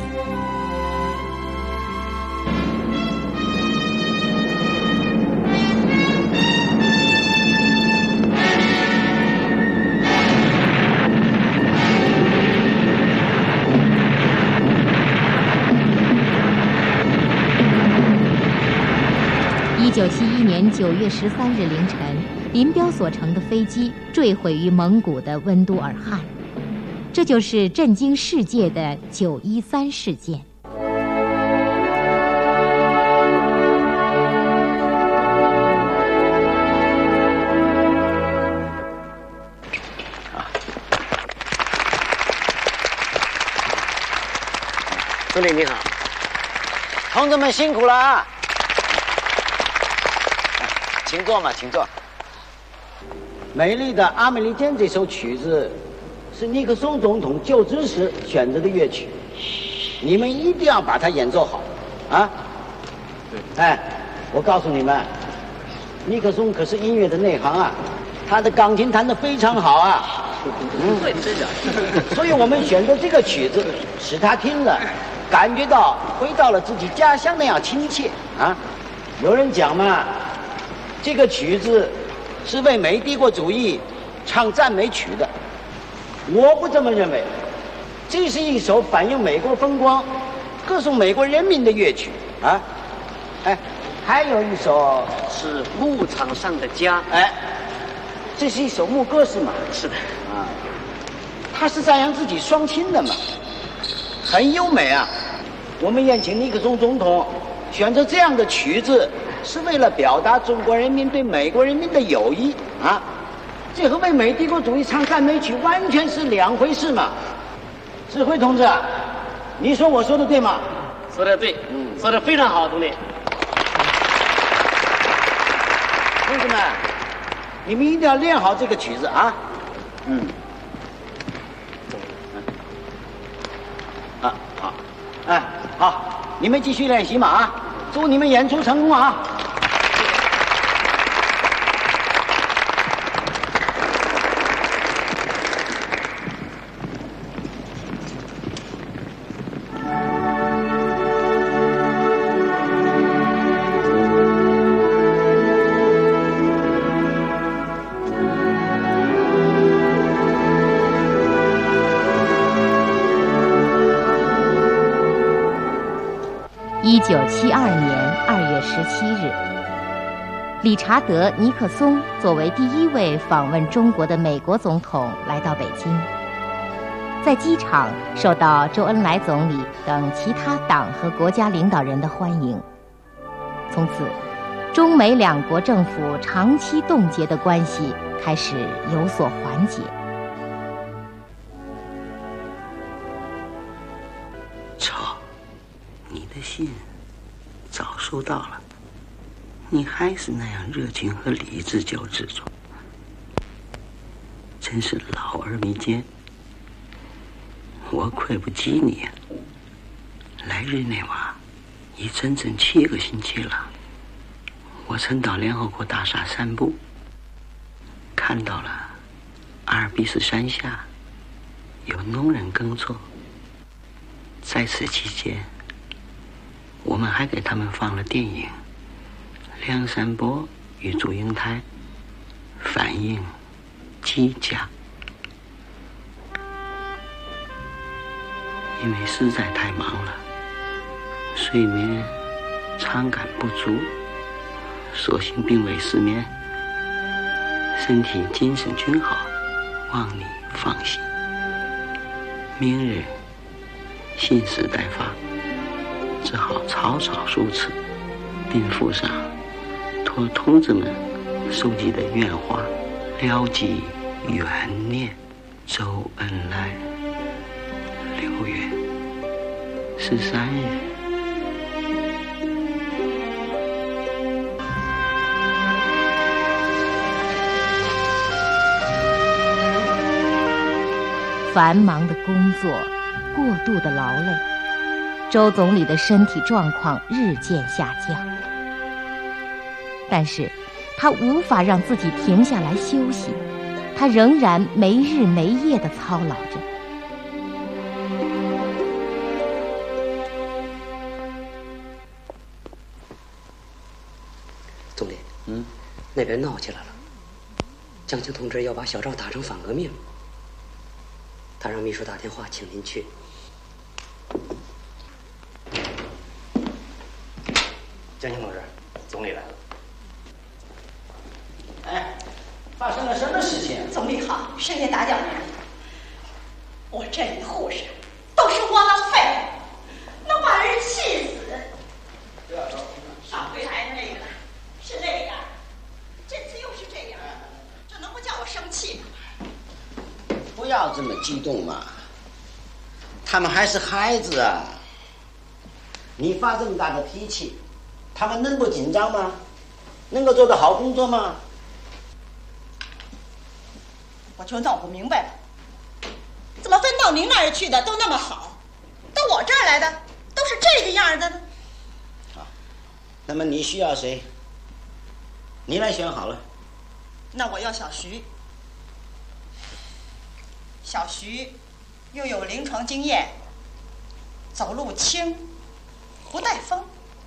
1971年9月13日凌晨，林彪所乘的飞机坠毁于蒙古的温都尔汗，这就是震惊世界的913事件。 总理你好， 同志们辛苦了啊！请坐嘛，请坐。 美丽的阿美利坚这首曲子是尼克松总统就职时选择的乐曲，你们一定要把它演奏好，啊！哎，我告诉你们，尼克松可是音乐的内行啊，他的钢琴弹得非常好啊。 对，真的。 所以我们选择这个曲子，使他听了感觉到回到了自己家乡那样亲切啊。有人讲嘛，这个曲子是为美帝国主义唱赞美曲的，我不这么认为。这是一首反映美国风光、歌颂美国人民的乐曲啊。哎，还有一首是牧场上的家。 哎，这是一首牧歌是吗？ 是的。 啊，他是赞扬自己双亲的嘛，很优美啊。我们宴请尼克松总统选择这样的曲子，是为了表达中国人民对美国人民的友谊啊。这和为美帝国主义唱赞美曲完全是两回事嘛。指挥同志，你说我说的对吗？ 说的对，说的非常好，总理。 同志们，你们一定要练好这个曲子啊。好，哎，好，你们继续练习嘛啊！祝你们演出成功啊！ 1972年2月17日，理查德·尼克松作为第一位访问中国的美国总统来到北京，在机场受到周恩来总理等其他党和国家领导人的欢迎。从此，中美两国政府长期冻结的关系开始有所缓解。 超，你的信早收到了，你还是那样热情和理智交织着，真是老而弥坚。我愧不及你。来日内瓦已整整7个星期了。我曾到联合国大厦散步，看到了阿尔卑斯山下有农人耕作。在此期间，我们还给他们放了电影《梁山伯与祝英台》，反映姬家。因为实在太忙了，睡眠常感不足，所幸并未失眠，身体精神均好，望你放心。明日信使待发，只好草草书辞，并附上托同志们收集的愿花，聊寄远念周恩来。6月13日。 繁忙的工作，过度的劳累，周总理的身体状况日渐下降。但是，他无法让自己停下来休息，他仍然没日没夜地操劳着。 总理，那边闹起来了，江青同志要把小赵打成反革命，他让秘书打电话请您去。江青同志，总理来了。 哎，发生了什么事情？ 总理好，深夜打搅您。我镇里护士都是窝囊废，能把人气死。上回来的那个是那样，这次又是这样，这能不叫我生气吗？ 不要这么激动嘛，他们还是孩子啊。 你发这么大的脾气，他们能不紧张吗？能够做得好工作吗？ 我就闹不明白了，怎么分到您那儿去的都那么好，到我这儿来的都是这个样的呢？ 好，那么你需要谁？你来选好了。 那我要小徐。小徐又有临床经验，走路轻，不带风。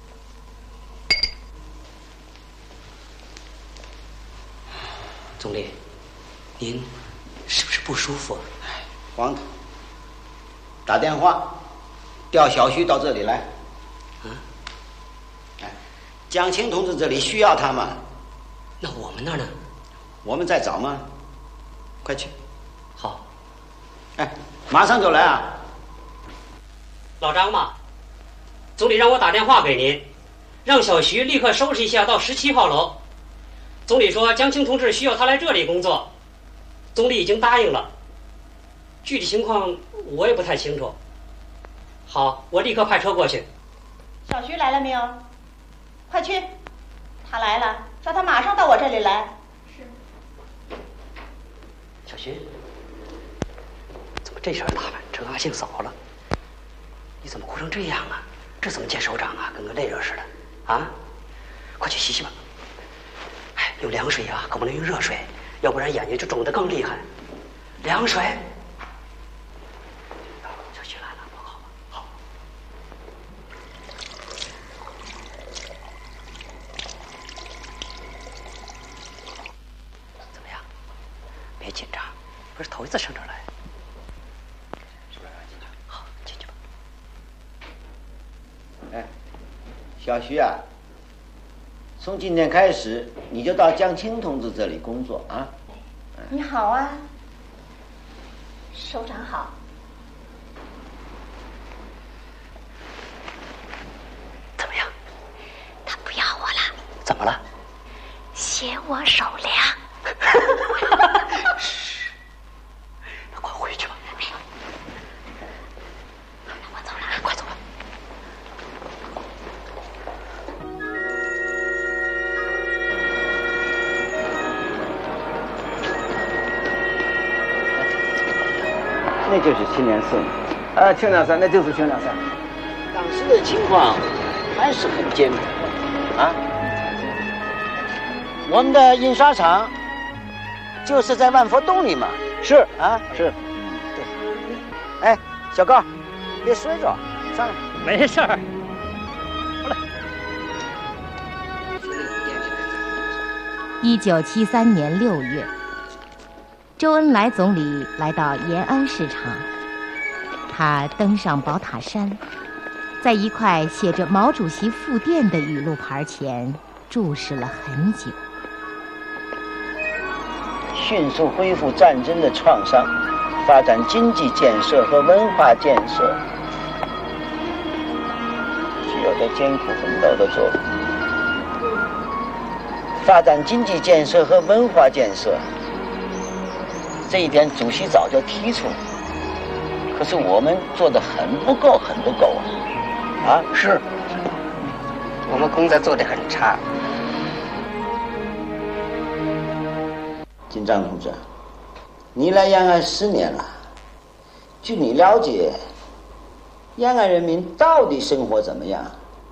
总理，您是不是不舒服？ 黄头，打电话调小徐到这里来。蒋清同志这里需要他吗？ 那我们那儿呢？ 我们在找吗？快去。 好。 马上就来啊！ 老张嘛，总理让我打电话给您，让小徐立刻收拾一下到17号楼。总理说江青同志需要他来这里工作，总理已经答应了。具体情况我也不太清楚。好，我立刻派车过去。 小徐来了没有？快去，他来了，叫他马上到我这里来。是。 小徐，怎么这身打扮成阿庆嫂了？你怎么哭成这样啊？这怎么见首长啊？跟个累人似的啊！快去洗洗吧。用凉水啊，可不能用热水，要不然眼睛就肿得更厉害。凉水。小徐来了，报告吧。好。怎么样？别紧张，不是头一次上这儿来。好，进去吧。 小徐啊。从今天开始，你就到江青同志这里工作啊！ 你好啊，首长好。 怎么样？ 他不要我了。 怎么了？ 嫌我手凉。 嘘，那快回去吧。 我走了，快走吧。 那就是青莲寺。 青莲山，那就是青莲山。 当时的情况还是很艰苦啊。我们的印刷厂就是在万佛洞里嘛。 是啊， 是。 对。小高，别摔着，上来。 没事儿。 过来。 1973年6月，周恩来总理来到延安市场，他登上宝塔山，在一块写着毛主席复电的语录牌前注视了很久。 迅速恢复战争的创伤，发展经济建设和文化建设，是有着艰苦奋斗的作用。 发展经济建设和文化建设，这一点主席早就提出了，可是我们做得很不够，很不够啊！ 是，我们工作做得很差。 金章同志，你来延安10年了，据你了解，延安人民到底生活怎么样？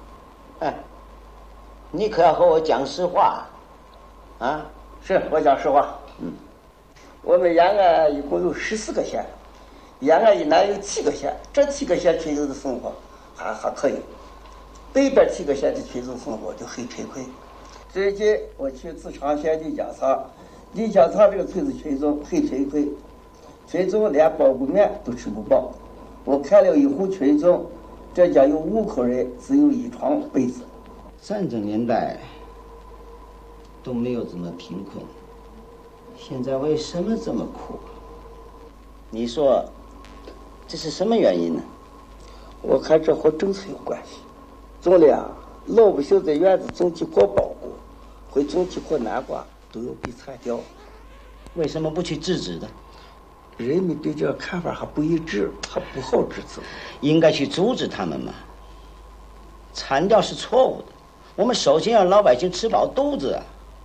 你可要和我讲实话。 啊， 是我讲实话。我们延安一共有14个县，延安以南有7个县，这7个县群众的生活还可以，北边7个县的群众生活就很贫困。最近我去自昌县丽江厂，丽江厂这个村子群众很贫困，群众连苞谷面都吃不饱。我看了一户群众，这家有5口人，只有1床被子。 战争年代。 都没有这么贫困，现在为什么这么苦？你说这是什么原因呢？ 我看这和政策有关系。总理啊，老百姓在院子种起过苞谷，会种起过南瓜，都要被铲掉。 为什么不去制止的？ 人们对这个看法还不一致，还不好制止。 应该去阻止他们嘛。 铲掉是错误的，我们首先要老百姓吃饱肚子啊。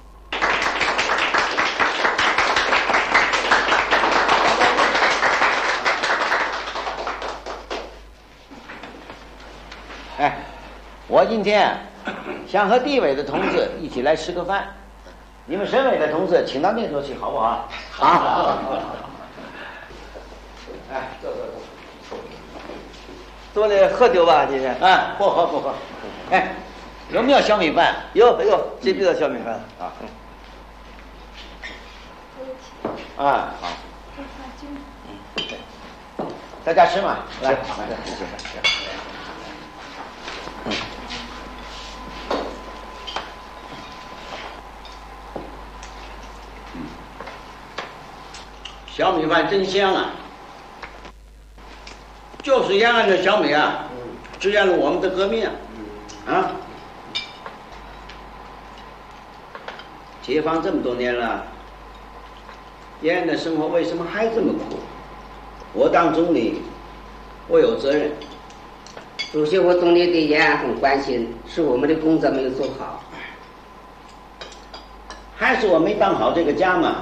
哎，我今天想和地委的同志一起来吃个饭，你们省委的同志请到那头去，好不好？好。哎，坐。 多的喝酒吧，今天。 啊，不喝。哎，有没有小米饭？ 有，这边的小米饭啊。啊，好。大家吃嘛，来，吃。小米饭真香啊！就是延安的小米啊，支援了我们的革命啊！解放这么多年了，延安的生活为什么还这么苦？我当总理，我有责任。 主席和总理对延安很关心，是我们的工作没有做好， 还是我没当好这个家嘛？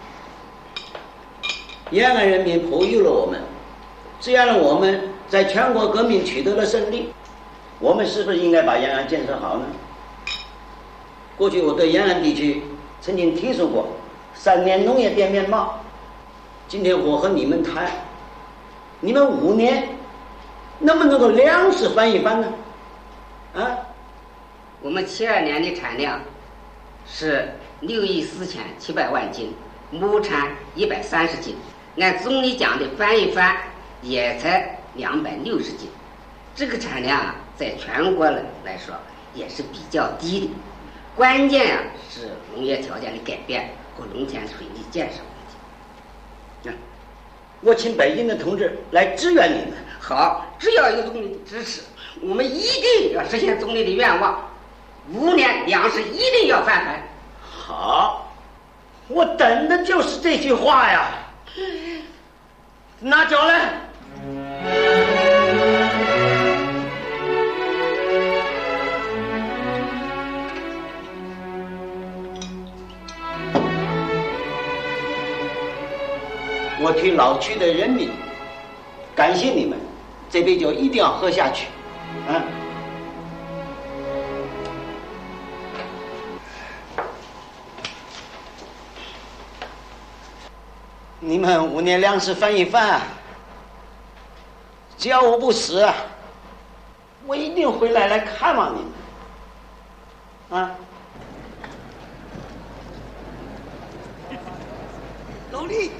延安人民哺育了我们，支援了我们，在全国革命取得了胜利。我们是不是应该把延安建设好呢？过去我对延安地区曾经提出过3年农业变面貌。今天我和你们谈，你们5年能不能够粮食翻一番呢？啊， 我们72年的产量是64700万斤，亩产130斤。按总理讲的翻一番，也才260斤。这个产量啊，在全国来说也是比较低的。关键啊是农业条件的改变和农田水利建设问题。 我请北京的同志来支援你们。 好，只要有总理的支持，我们一定要实现总理的愿望，5年粮食一定要翻番。 好，我等的就是这句话呀。拿酒来。我替老区的人民感谢你们，这杯酒一定要喝下去，啊！你们5年粮食翻一番啊！只要我不死，我一定回来看望你们，啊！ 老李。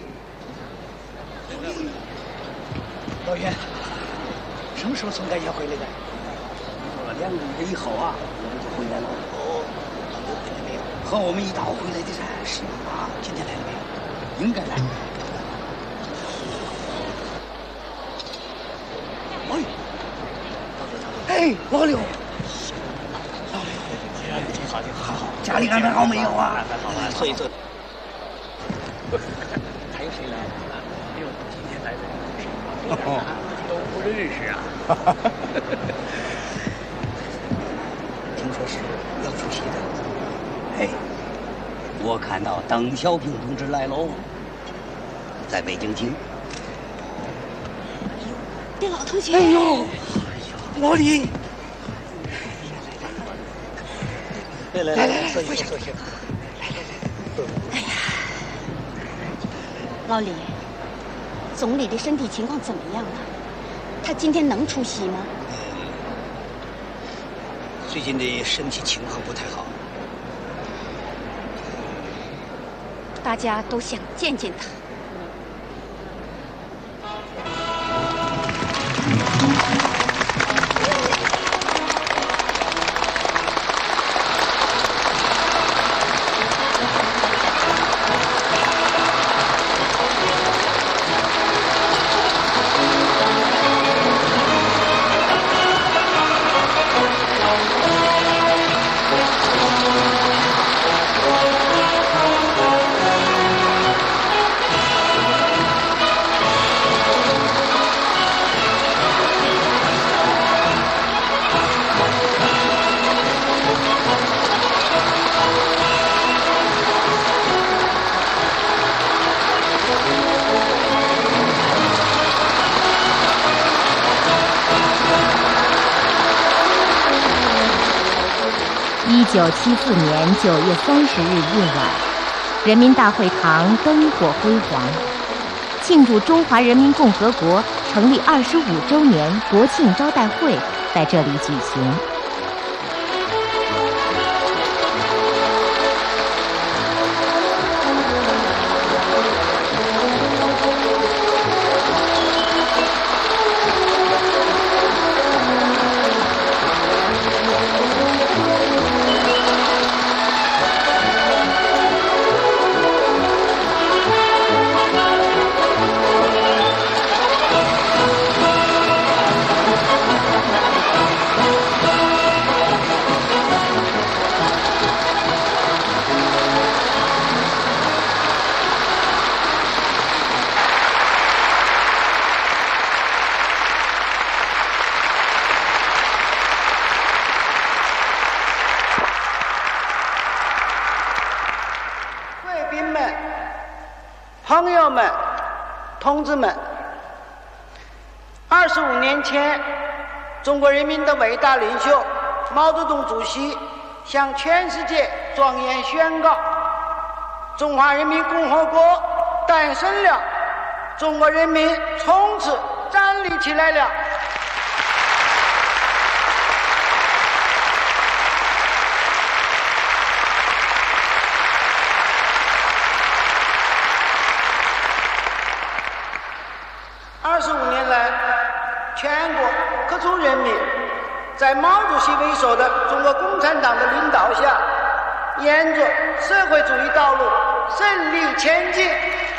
老袁，什么时候从甘县回来的？2个月以后啊，我们就回来了。哦，回来没有？和我们一道回来的噻。是啊，今天来了没有？应该来。哎，老刘，挺好，家里安排好没有啊？安排好了，坐一坐。还有谁来？没有，今天来的。都不认识啊！听说是要出席的。哎，我看到邓小平同志来喽，在北京厅。 李老同学。 哎呦，老李，来，坐下。 哎呀，老李。总理的身体情况怎么样了？他今天能出席吗？ 最近的身体情况不太好， 大家都想见见他。 1974年9月30日夜晚，人民大会堂灯火辉煌，庆祝中华人民共和国成立25周年国庆招待会在这里举行。 朋友们，同志们，25年前，中国人民的伟大领袖毛泽东主席向全世界庄严宣告：中华人民共和国诞生了，中国人民从此站立起来了。25年来，全国各族人民在毛主席为首的中国共产党的领导下，沿着社会主义道路胜利前进。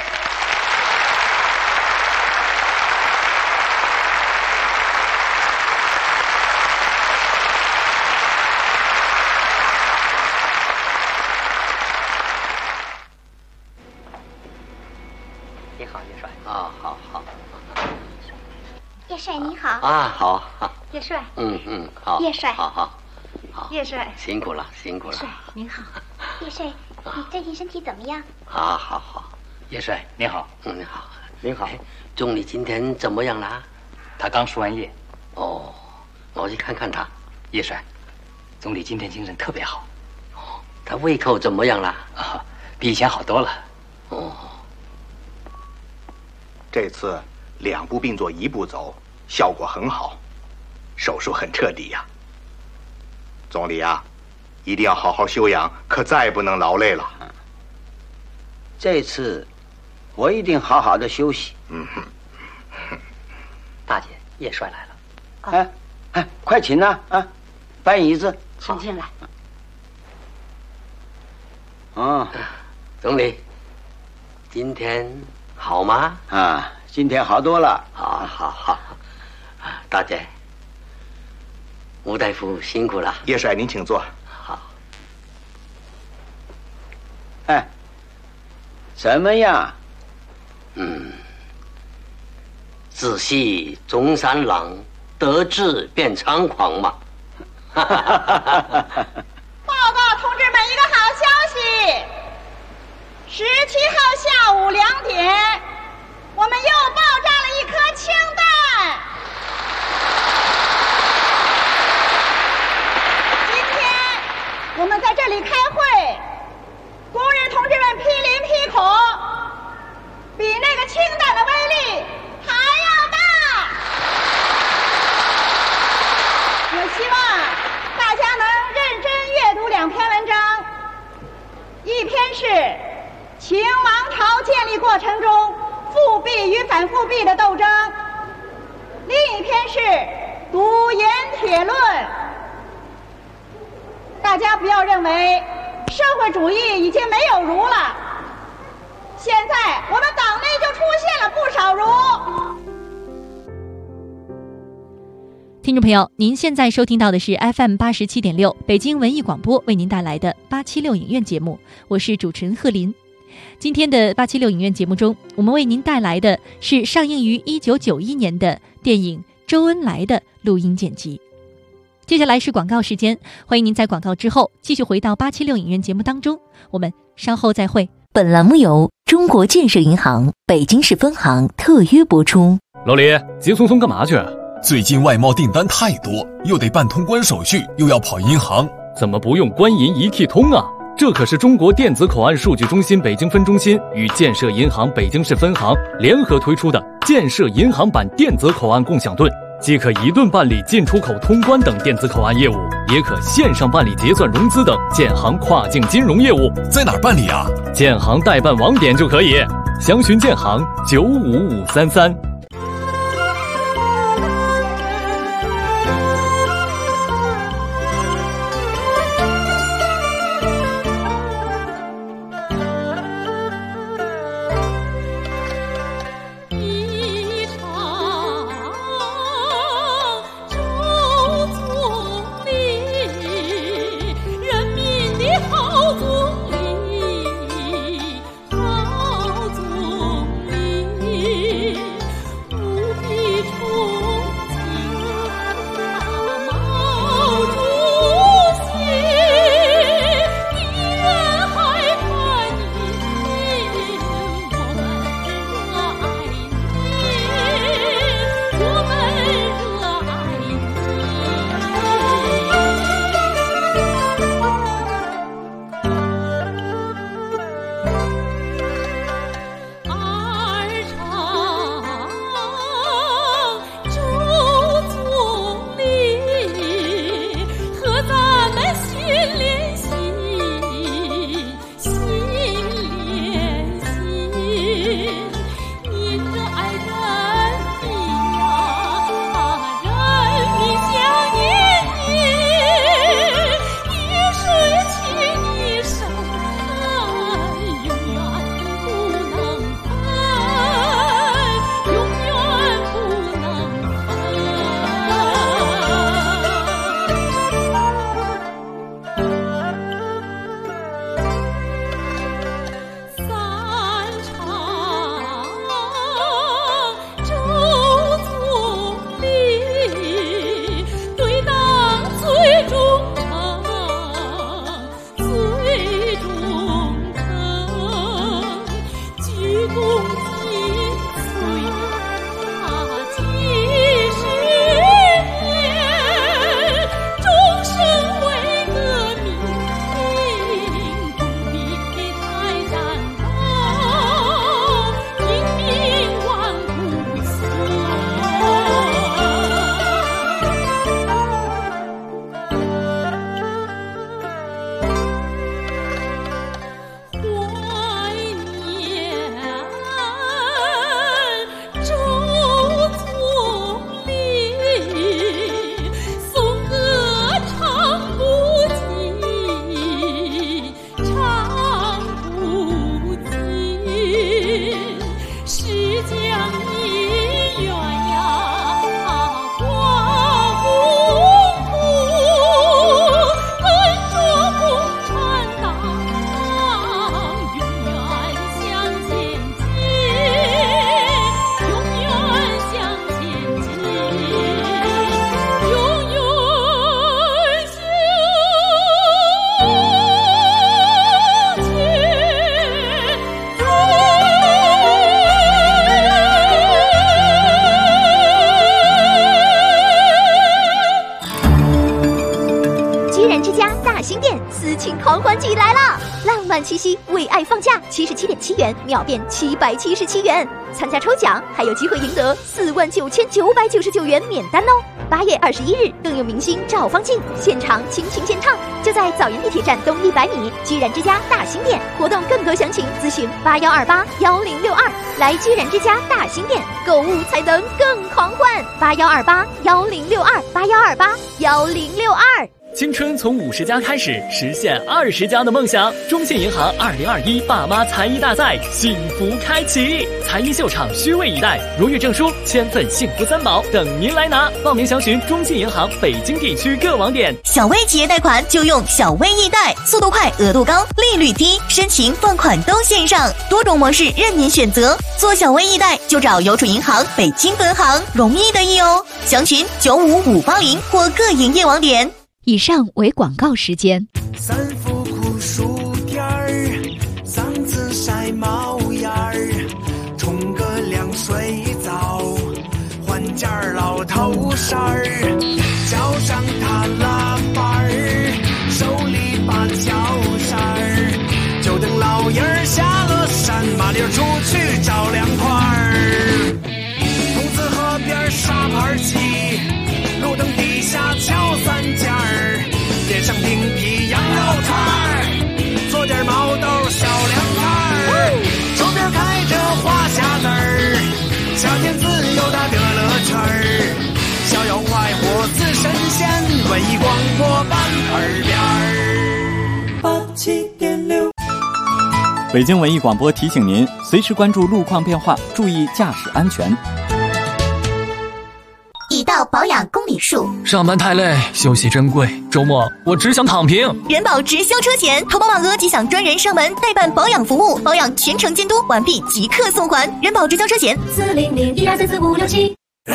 你好，叶帅。啊，好。 叶帅你好。 啊，好。 叶帅。 好。 叶帅。 好。 叶帅。 辛苦了。 帅您好。叶帅，你最近身体怎么样？ 好。叶帅你好。您好。总理今天怎么样了？ 他刚输完液。 哦，我去看看他。 叶帅，总理今天精神特别好。 他胃口怎么样了？ 比以前好多了。 哦。 这次2步并作1步走，效果很好，手术很彻底呀。总理啊，一定要好好休养，可再不能劳累了。 这次我一定好好的休息。 大姐，叶帅来了。 哎，快请啊！搬椅子。 请进来。 总理，今天好吗？ 今天好多了。 好。大姐，吴大夫辛苦了。 叶帅，您请坐。 好。 怎么样？ 仔细中山狼，得志便猖狂嘛。 报告同志们一个好消息，17号下午2点，我们又爆炸了1颗氢弹。今天我们在这里开会，工人同志们批林批孔，比那个氢弹的威力还要大。我希望大家能认真阅读2篇文章，一篇是秦王朝建立过程中复辟与反复辟的斗争，另一篇是读盐铁论。大家不要认为社会主义已经没有儒了，现在我们党内就出现了不少儒。 听众朋友，您现在收听到的是 FM 87.6北京文艺广播为您带来的876影院节目，我是主持人贺林。今天的876影院节目中，我们为您带来的是上映于1991年的电影《周恩来》的录音剪辑。接下来是广告时间，欢迎您在广告之后继续回到876影院节目当中，我们稍后再会。 本栏目由中国建设银行北京市分行特约播出。 老李，急匆匆干嘛去？ 最近外贸订单太多，又得办通关手续，又要跑银行， 怎么不用官银一体通啊？这可是中国电子口岸数据中心北京分中心与建设银行北京市分行联合推出的建设银行版电子口岸共享盾，既可一盾办理进出口通关等电子口岸业务，也可线上办理结算融资等建行跨境金融业务。 在哪儿办理啊？ 建行代办网点就可以，详询建行95533。 七夕为爱放假，77.7元秒变777元，参加抽奖还有机会赢得49999元免单哦。8月21日更有明星赵方静现场倾情献唱，就在枣园地铁站东100米居然之家大兴店。活动更多详情咨询81281062，来居然之家大兴店购物才能更狂欢。81281062，81281062。 青春从50加开始，实现20加的梦想。中信银行2021爸妈才艺大赛幸福开启，才艺秀场虚位以待，荣誉证书、千份幸福3宝等您来拿。报名详询中信银行北京地区各网点。 小微企业贷款就用小微易贷，速度快，额度高，利率低，申请放款都线上，多种模式任您选择。做小微易贷就找邮储银行北京分行，容易得意哦。详询95580或各营业网点。 以上为广告时间。 三伏酷暑天儿，嗓子晒冒烟儿，冲个凉水澡，换件老头衫儿，叫上他拉板儿，手出去找凉快。筒子河边沙盘棋，路灯底下敲三件儿，点上饼皮羊肉串，做点毛豆小凉菜，周边开着花匣子儿，夏天自由的乐乐圈儿，逍遥快活似神仙，文艺广播班耳边儿87.6。 北京文艺广播提醒您，随时关注路况变化，注意驾驶安全。 已到保养公里数， 上班太累，休息珍贵，周末我只想躺平。 人保直销车险，淘宝满额即享专人上门代办保养服务，保养全程监督，完毕即刻送还。人保直销车险40012344567。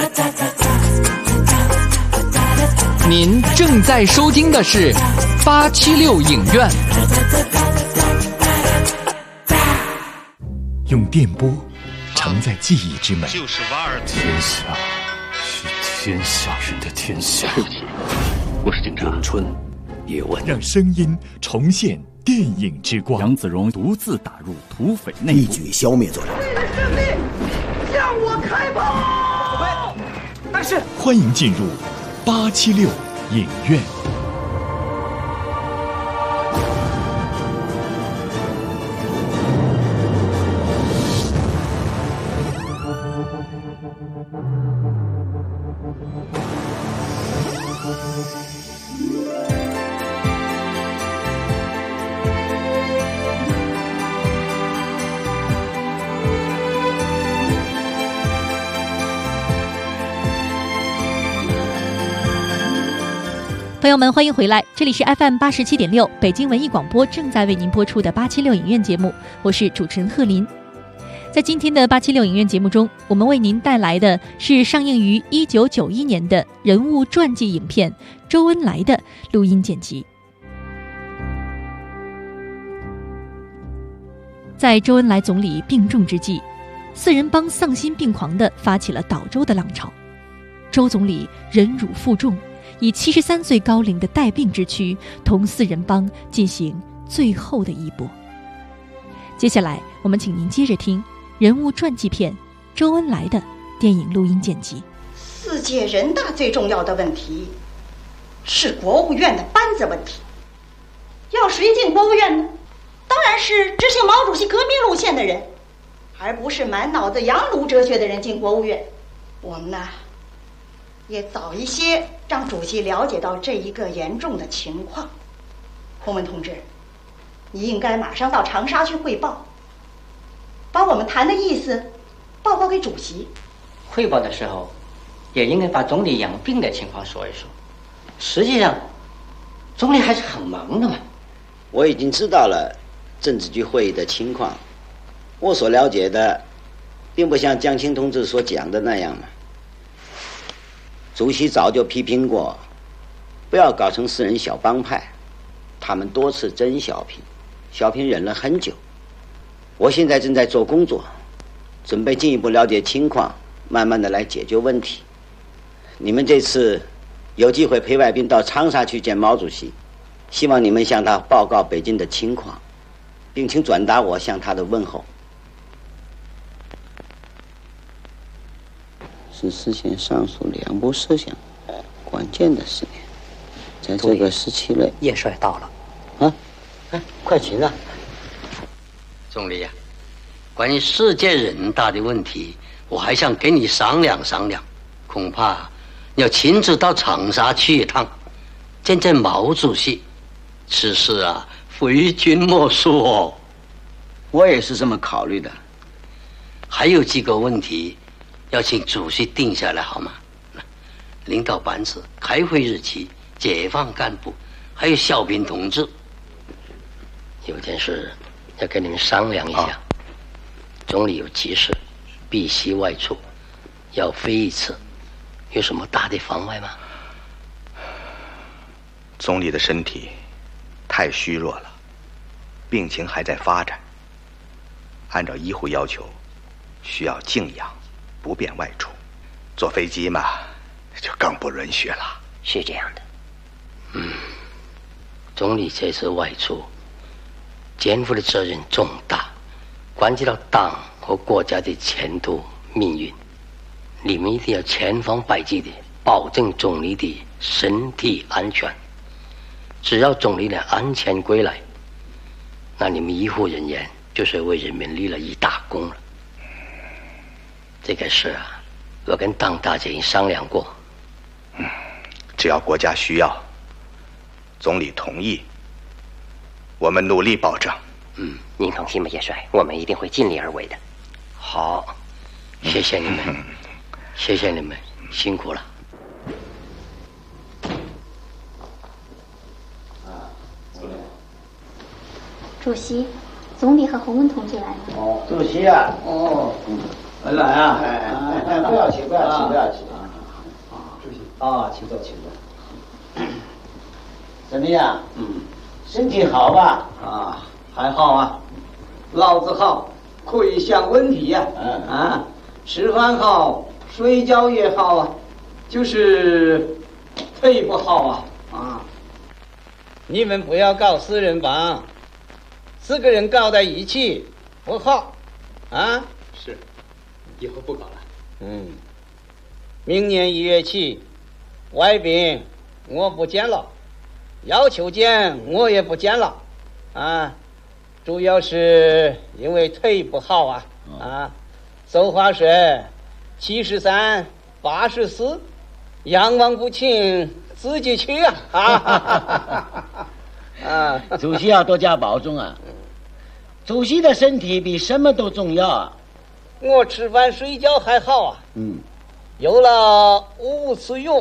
您正在收听的是876影院。 用电波承载记忆之美， 就是瓦尔天下是天下人的天下。 我是警察。 咏春叶问，让声音重现电影之光。杨子荣独自打入土匪内部，一举消灭作者。 胜利向我开炮！不会，但是欢迎进入876影院。 朋友们，欢迎回来，这里是 FM 87.6北京文艺广播正在为您播出的876影院节目，我是主持人贺林。在今天的876影院节目中，我们为您带来的是上映于1991年的人物传记影片《周恩来》的录音剪辑。在周恩来总理病重之际，四人帮丧心病狂地发起了倒周的浪潮。周总理忍辱负重，以73岁高龄的带病之躯，同四人帮进行最后的一搏。接下来，我们请您接着听人物传记片《周恩来》的电影录音剪辑。 4届人大最重要的问题是国务院的班子问题。要谁进国务院呢？当然是执行毛主席革命路线的人，而不是满脑子洋奴哲学的人进国务院。我们呢，也早一些让主席了解到这一个严重的情况。洪文同志，你应该马上到长沙去汇报，把我们谈的意思报告给主席。 汇报的时候也应该把总理养病的情况说一说。实际上总理还是很忙的嘛。 我已经知道了政治局会议的情况，我所了解的并不像江青同志所讲的那样嘛。主席早就批评过，不要搞成私人小帮派，他们多次争小平，小平忍了很久。我现在正在做工作，准备进一步了解情况，慢慢的来解决问题。你们这次有机会陪外宾到长沙去见毛主席，希望你们向他报告北京的情况，并请转达我向他的问候。是实现上述2步设想关键的10年，在这个时期内， 叶帅到了。 快请啊！ 总理呀，关于世界人大的问题，我还想跟你商量商量，恐怕要亲自到长沙去一趟，见见毛主席。此事啊，非君莫属哦。 我也是这么考虑的。 还有几个问题要请主席定下来好吗？领导班子、开会日期、解放干部，还有小平同志。有件事要跟你们商量一下。总理有急事，必须外出，要飞一次，有什么大的妨碍吗？ 总理的身体太虚弱了，病情还在发展，按照医护要求，需要静养，不便外出。坐飞机嘛，就更不允许了。 是这样的。 总理这次外出，肩负的责任重大， 关系到党和国家的前途命运，你们一定要千方百计的保证总理的身体安全。只要总理能安全归来，那你们医护人员就是为人民立了一大功了。这个事啊，我跟党大姐商量过。 只要国家需要，总理同意，我们努力保证。 您放心吧，叶帅，我们一定会尽力而为的。 好，谢谢你们，谢谢你们，辛苦了。 主席，总理和洪文同志来了。 主席啊，来啊！不要请，不要请，不要请。主席，请坐，请坐。怎么样？身体好吧？ 还好啊，老子好，可以想问题呀。吃饭好，睡觉也好啊，就是腿不好啊。你们不要搞4人帮，4个人搞在一起不好啊。 是，以后不搞了。 明年1月起，外宾我不见了，要求见我也不见了啊。主要是因为腿不好啊。俗话说73、84，仰望不请自己去主席要多加保重啊！主席的身体比什么都重要啊！ 我吃饭睡觉还好啊。游了5次泳。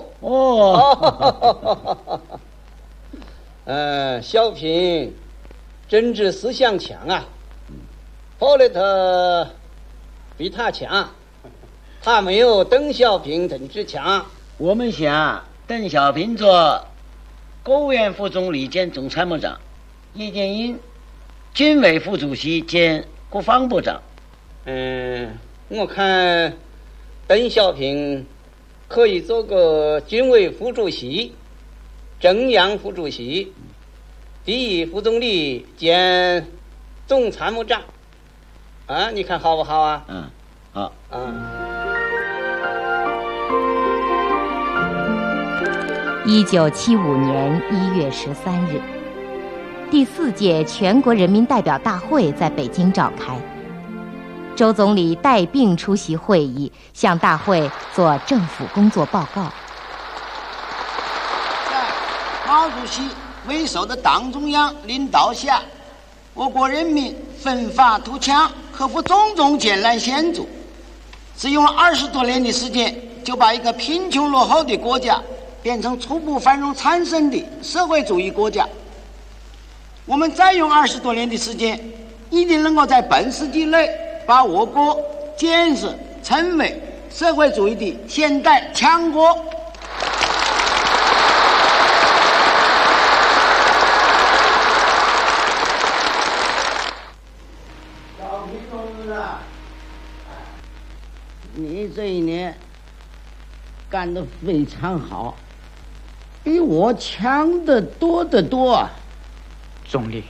小平政治思想强啊，后来他比他强，他没有邓小平政治强。 我们想邓小平做国务院副总理兼总参谋长，叶剑英军委副主席兼国防部长。 我看邓小平可以做个军委副主席、中央副主席、第一副总理兼总参谋长。你看好不好啊？ 好。 1975年1月13日，第4届全国人民代表大会在北京召开。周总理带病出席会议，向大会做政府工作报告。 在毛主席为首的党中央领导下，我国人民奋发图强，克服种种艰难险阻，只用了20多年的时间，就把一个贫穷落后的国家变成初步繁荣昌盛的社会主义国家。我们再用20多年的时间，一定能够在本世纪内把我国建设成为社会主义的现代强国。小平同志啊，你这一年干得非常好，比我强得多得多啊！ 总理，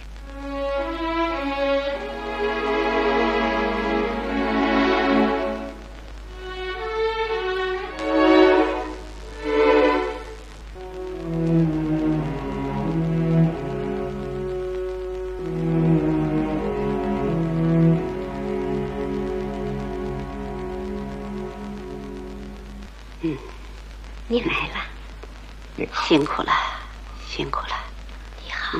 你来了， 你好， 辛苦了，辛苦了。你好，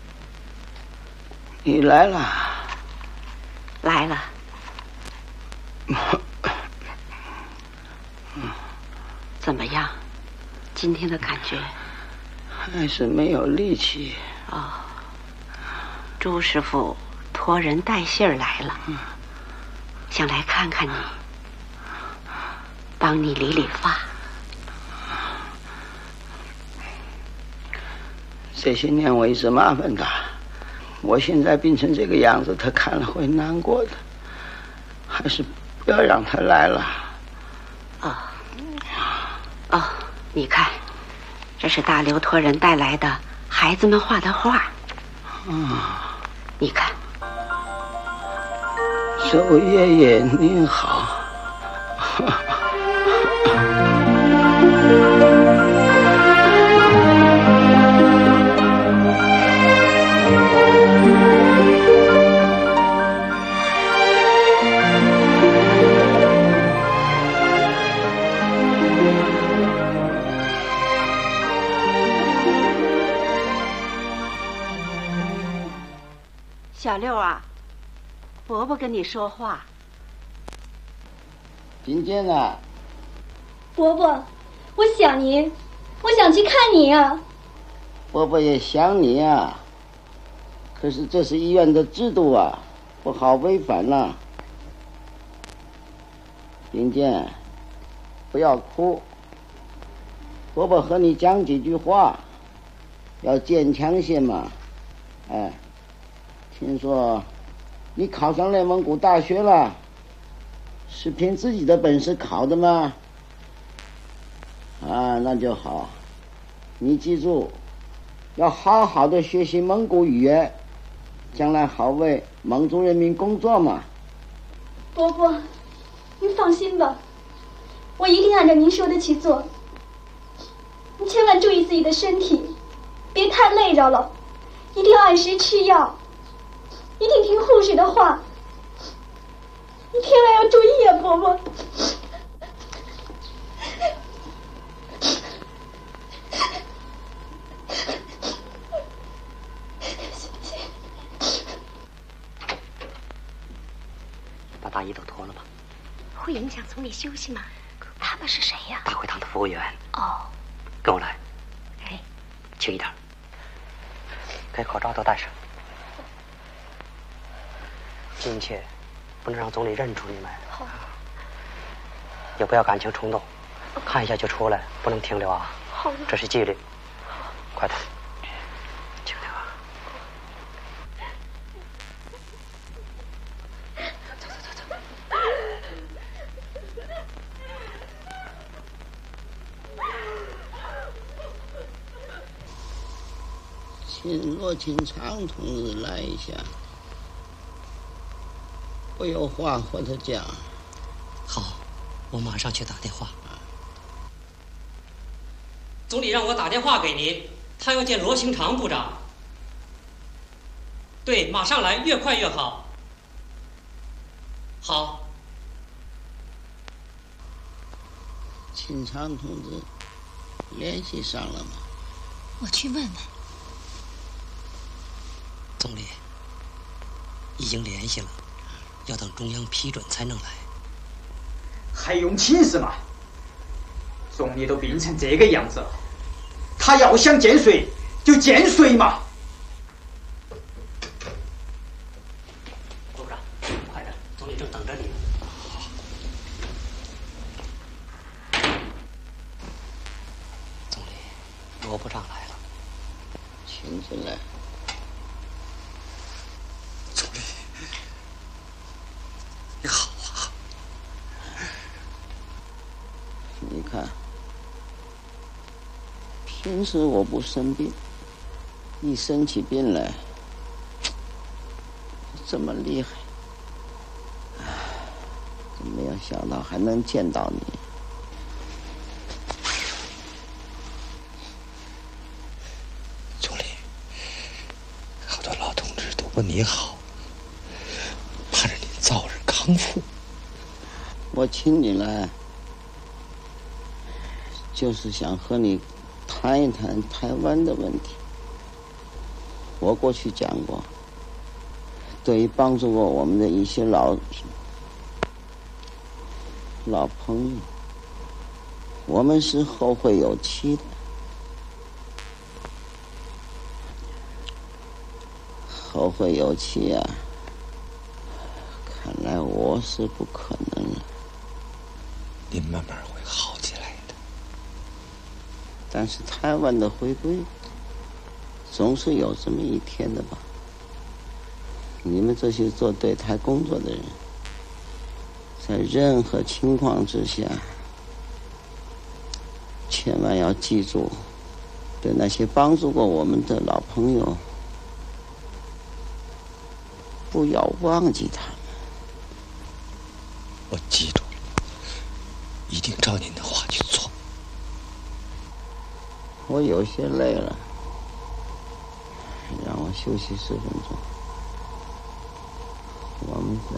你来了， 来了。怎么样？今天的感觉？ 还是没有力气。 朱师傅托人带信儿来了，想来看看你，帮你理理发。 这些年我一直麻烦他，我现在病成这个样子，他看了会难过的，还是不要让他来了。 你看，这是大刘托人带来的孩子们画的画。你看， 寿爷爷您好。 小六啊，伯伯跟你说话。 金健啊， 伯伯，我想您，我想去看您啊。 伯伯也想你啊，可是这是医院的制度啊，不好违反了。金健，不要哭，伯伯和你讲几句话，要坚强些嘛。哎，听说你考上内蒙古大学了，是凭自己的本事考的吗？啊，那就好。你记住，要好好的学习蒙古语言，将来好为蒙族人民工作嘛。 伯伯，您放心吧，我一定按照您说的去做。你千万注意自己的身体，别太累着了，一定要按时吃药，一定听护士的话。你千万要注意啊，伯伯。 把大衣都脱了吧。 会影响总理休息吗？他们是谁呀？ 大会堂的服务员。 哦， 跟我来。 哎， 轻一点。给口罩都戴上。进去，不能让总理认出你们。 好。 也不要感情冲动，看一下就出来，不能停留啊。 好的。 这是纪律。快点，轻点啊。走走走走。 请罗庆昌同志来一下，我有话和他讲。 好，我马上去打电话。 总理让我打电话给您，他要见罗兴长部长。对，马上来，越快越好。好。 庆昌同志联系上了吗？ 我去问问。 总理已经联系了，要等中央批准才能来。 还用请示吗？总理都病成这个样子了，他要想见谁就见谁嘛。 部长，快点，总理正等着你。总理，罗部长来了， 请进来。 总理，你好啊！ 你看，平时我不生病，一生起病来，这么厉害，真没有想到还能见到你。 总理，好多老同志都问你好，盼着你早日康复。 我请你来，就是想和你谈一谈台湾的问题。我过去讲过，对于帮助过我们的一些老朋友，我们是后会有期的。后会有期啊，看来我是不可能了。 您慢慢会好起来的。 但是台湾的回归总是有这么一天的吧？你们这些做对台工作的人，在任何情况之下，千万要记住，对那些帮助过我们的老朋友，不要忘记他们。 我记住，一定照您的话去做。 我有些累了，让我休息10分钟。我们再。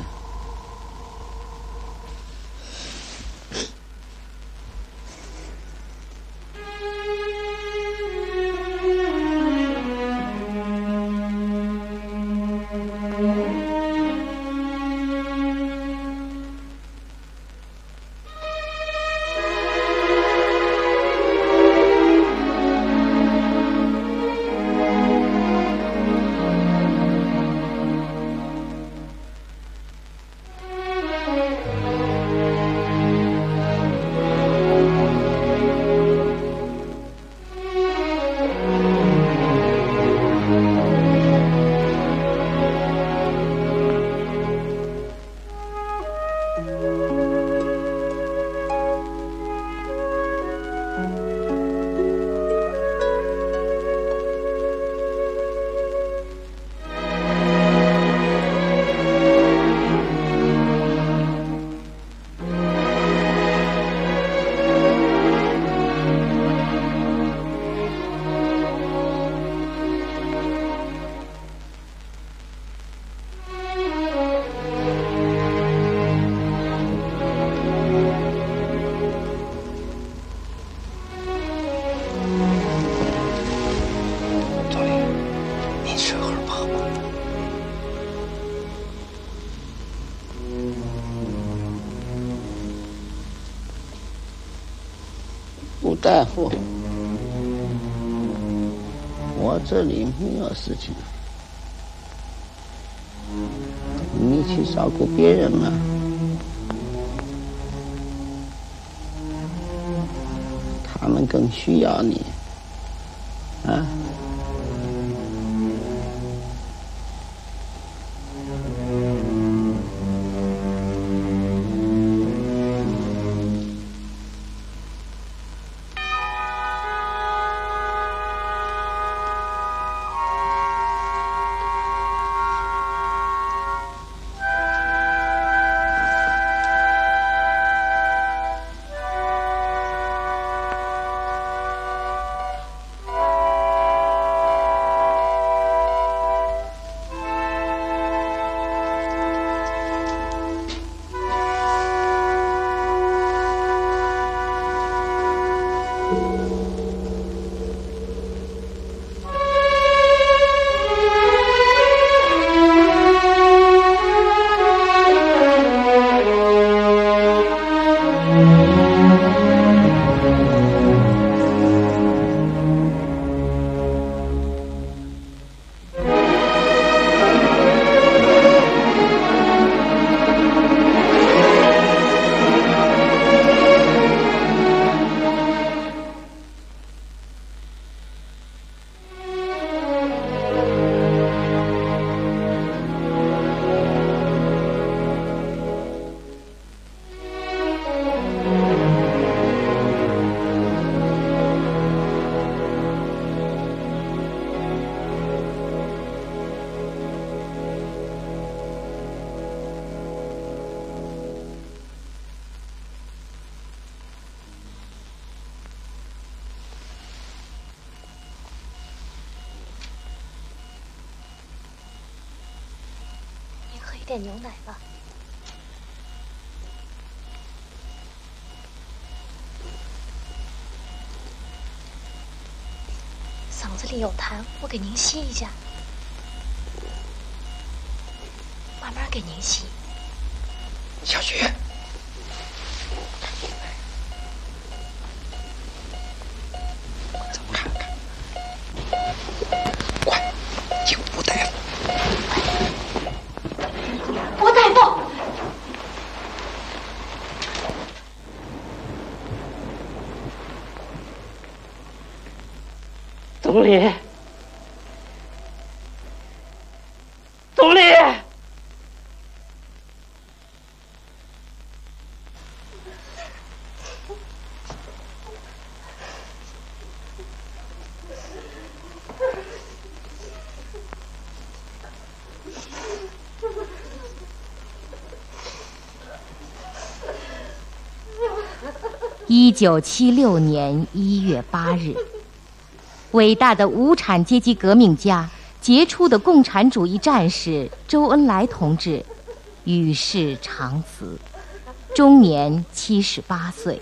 不在乎，我这里没有事情，你去照顾别人嘛。他们更需要你，啊。 点牛奶吧。嗓子里有痰，我给您吸一下，慢慢给您吸。 小雪，走看看，快，请吴大夫。 吴大夫， 总理，总理。 1976年1月8日，伟大的无产阶级革命家、杰出的共产主义战士周恩来同志与世长辞，终年78岁。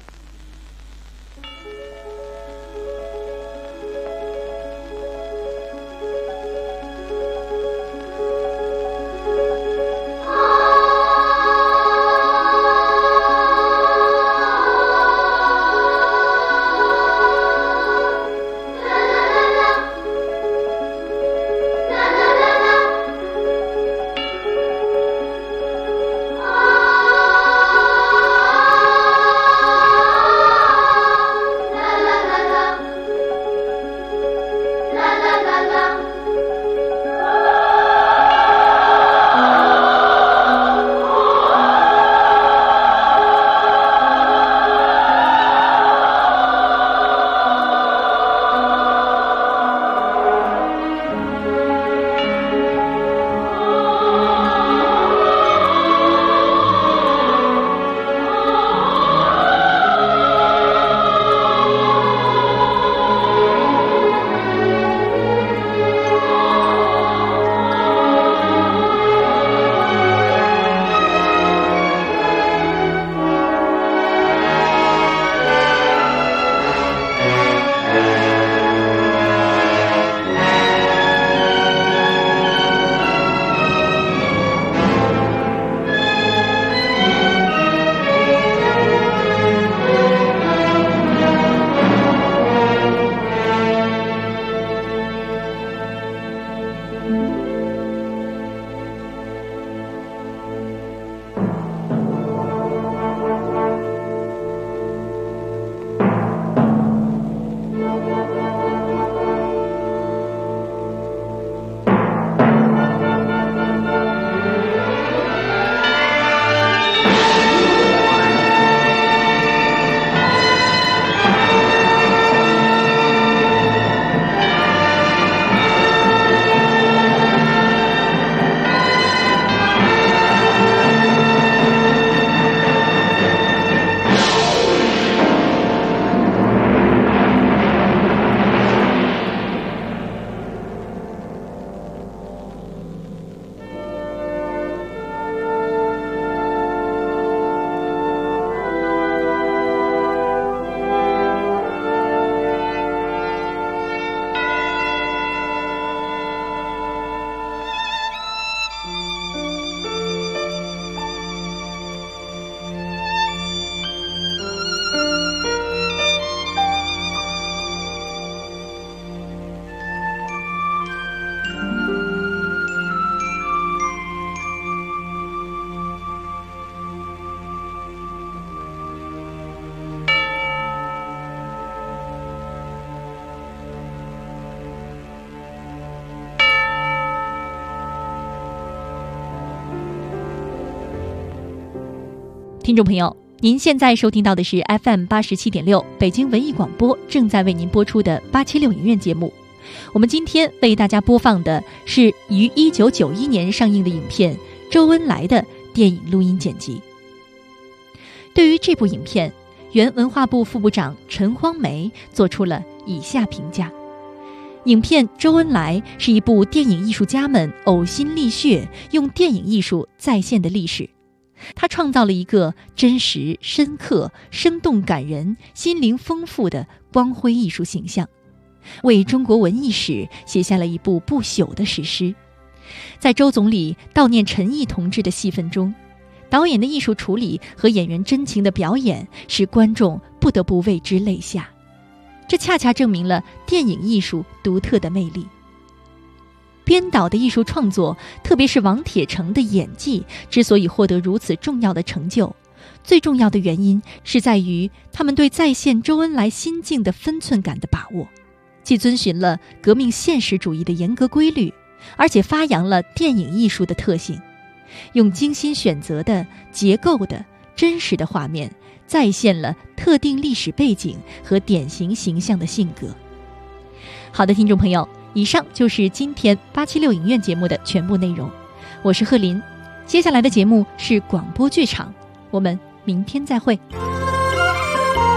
听众朋友，您现在收听到的是 FM 87.6北京文艺广播正在为您播出的876影院节目。我们今天为大家播放的是于1991年上映的影片《周恩来》的电影录音剪辑。对于这部影片，原文化部副部长陈荒梅做出了以下评价：影片《周恩来》是一部电影艺术家们呕心沥血用电影艺术再现的历史，它创造了一个真实、深刻、生动感人、心灵丰富的光辉艺术形象，为中国文艺史写下了一部不朽的史诗。在周总理悼念陈毅同志的戏份中，导演的艺术处理和演员真情的表演使观众不得不为之泪下，这恰恰证明了电影艺术独特的魅力。编导的艺术创作，特别是王铁成的演技之所以获得如此重要的成就，最重要的原因是在于他们对再现周恩来心境的分寸感的把握，既遵循了革命现实主义的严格规律，而且发扬了电影艺术的特性，用精心选择的结构的真实的画面再现了特定历史背景和典型形象的性格。好的，听众朋友，以上就是今天876影院节目的全部内容，我是贺林。接下来的节目是广播剧场，我们明天再会。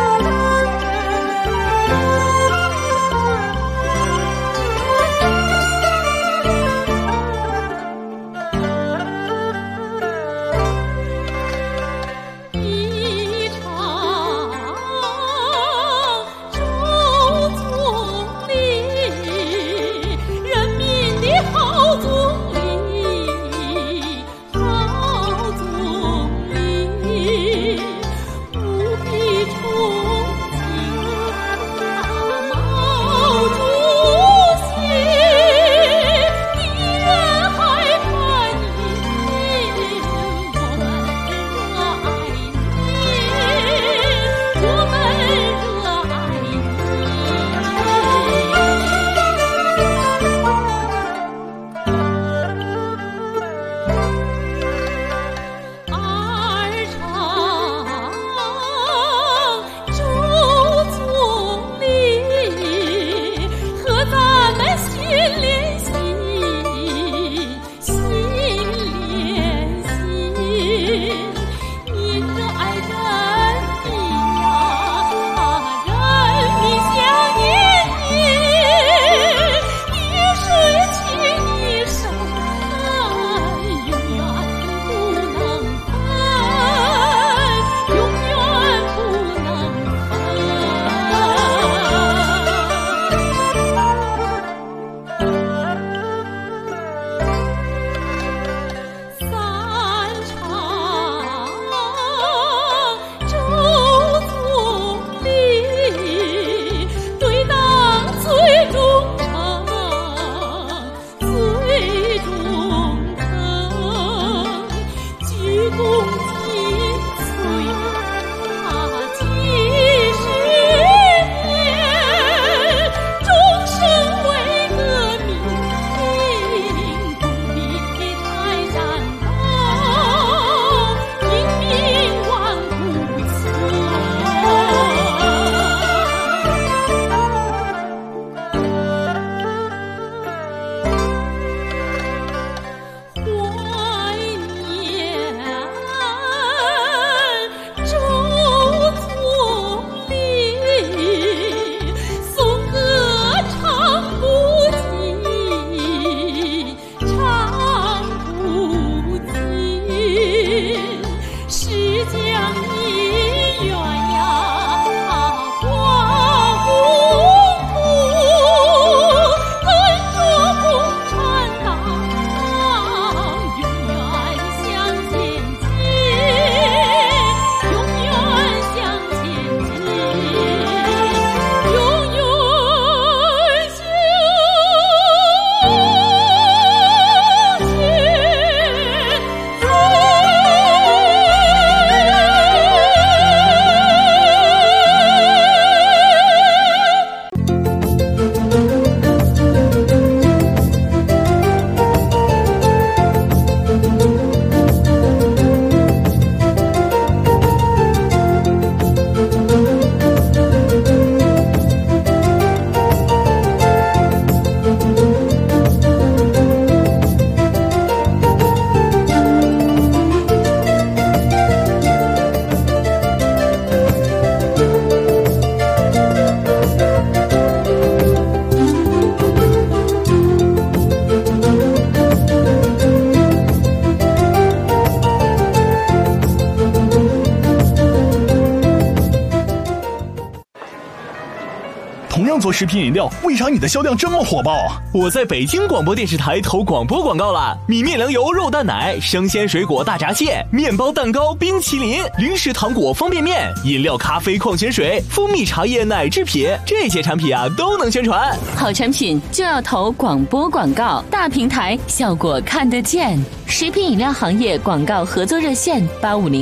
同样做食品饮料，为啥你的销量这么火爆啊？ 我在北京广播电视台投广播广告了，米面粮油肉蛋奶、生鲜水果大闸蟹、面包蛋糕、冰淇淋、零食糖果方便面、饮料咖啡矿泉水、蜂蜜茶叶奶制品，这些产品啊都能宣传。 好产品就要投广播广告，大平台效果看得见。食品饮料行业广告合作热线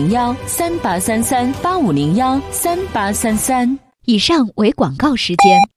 ：8501-3833，8501-3833。 以上为广告时间。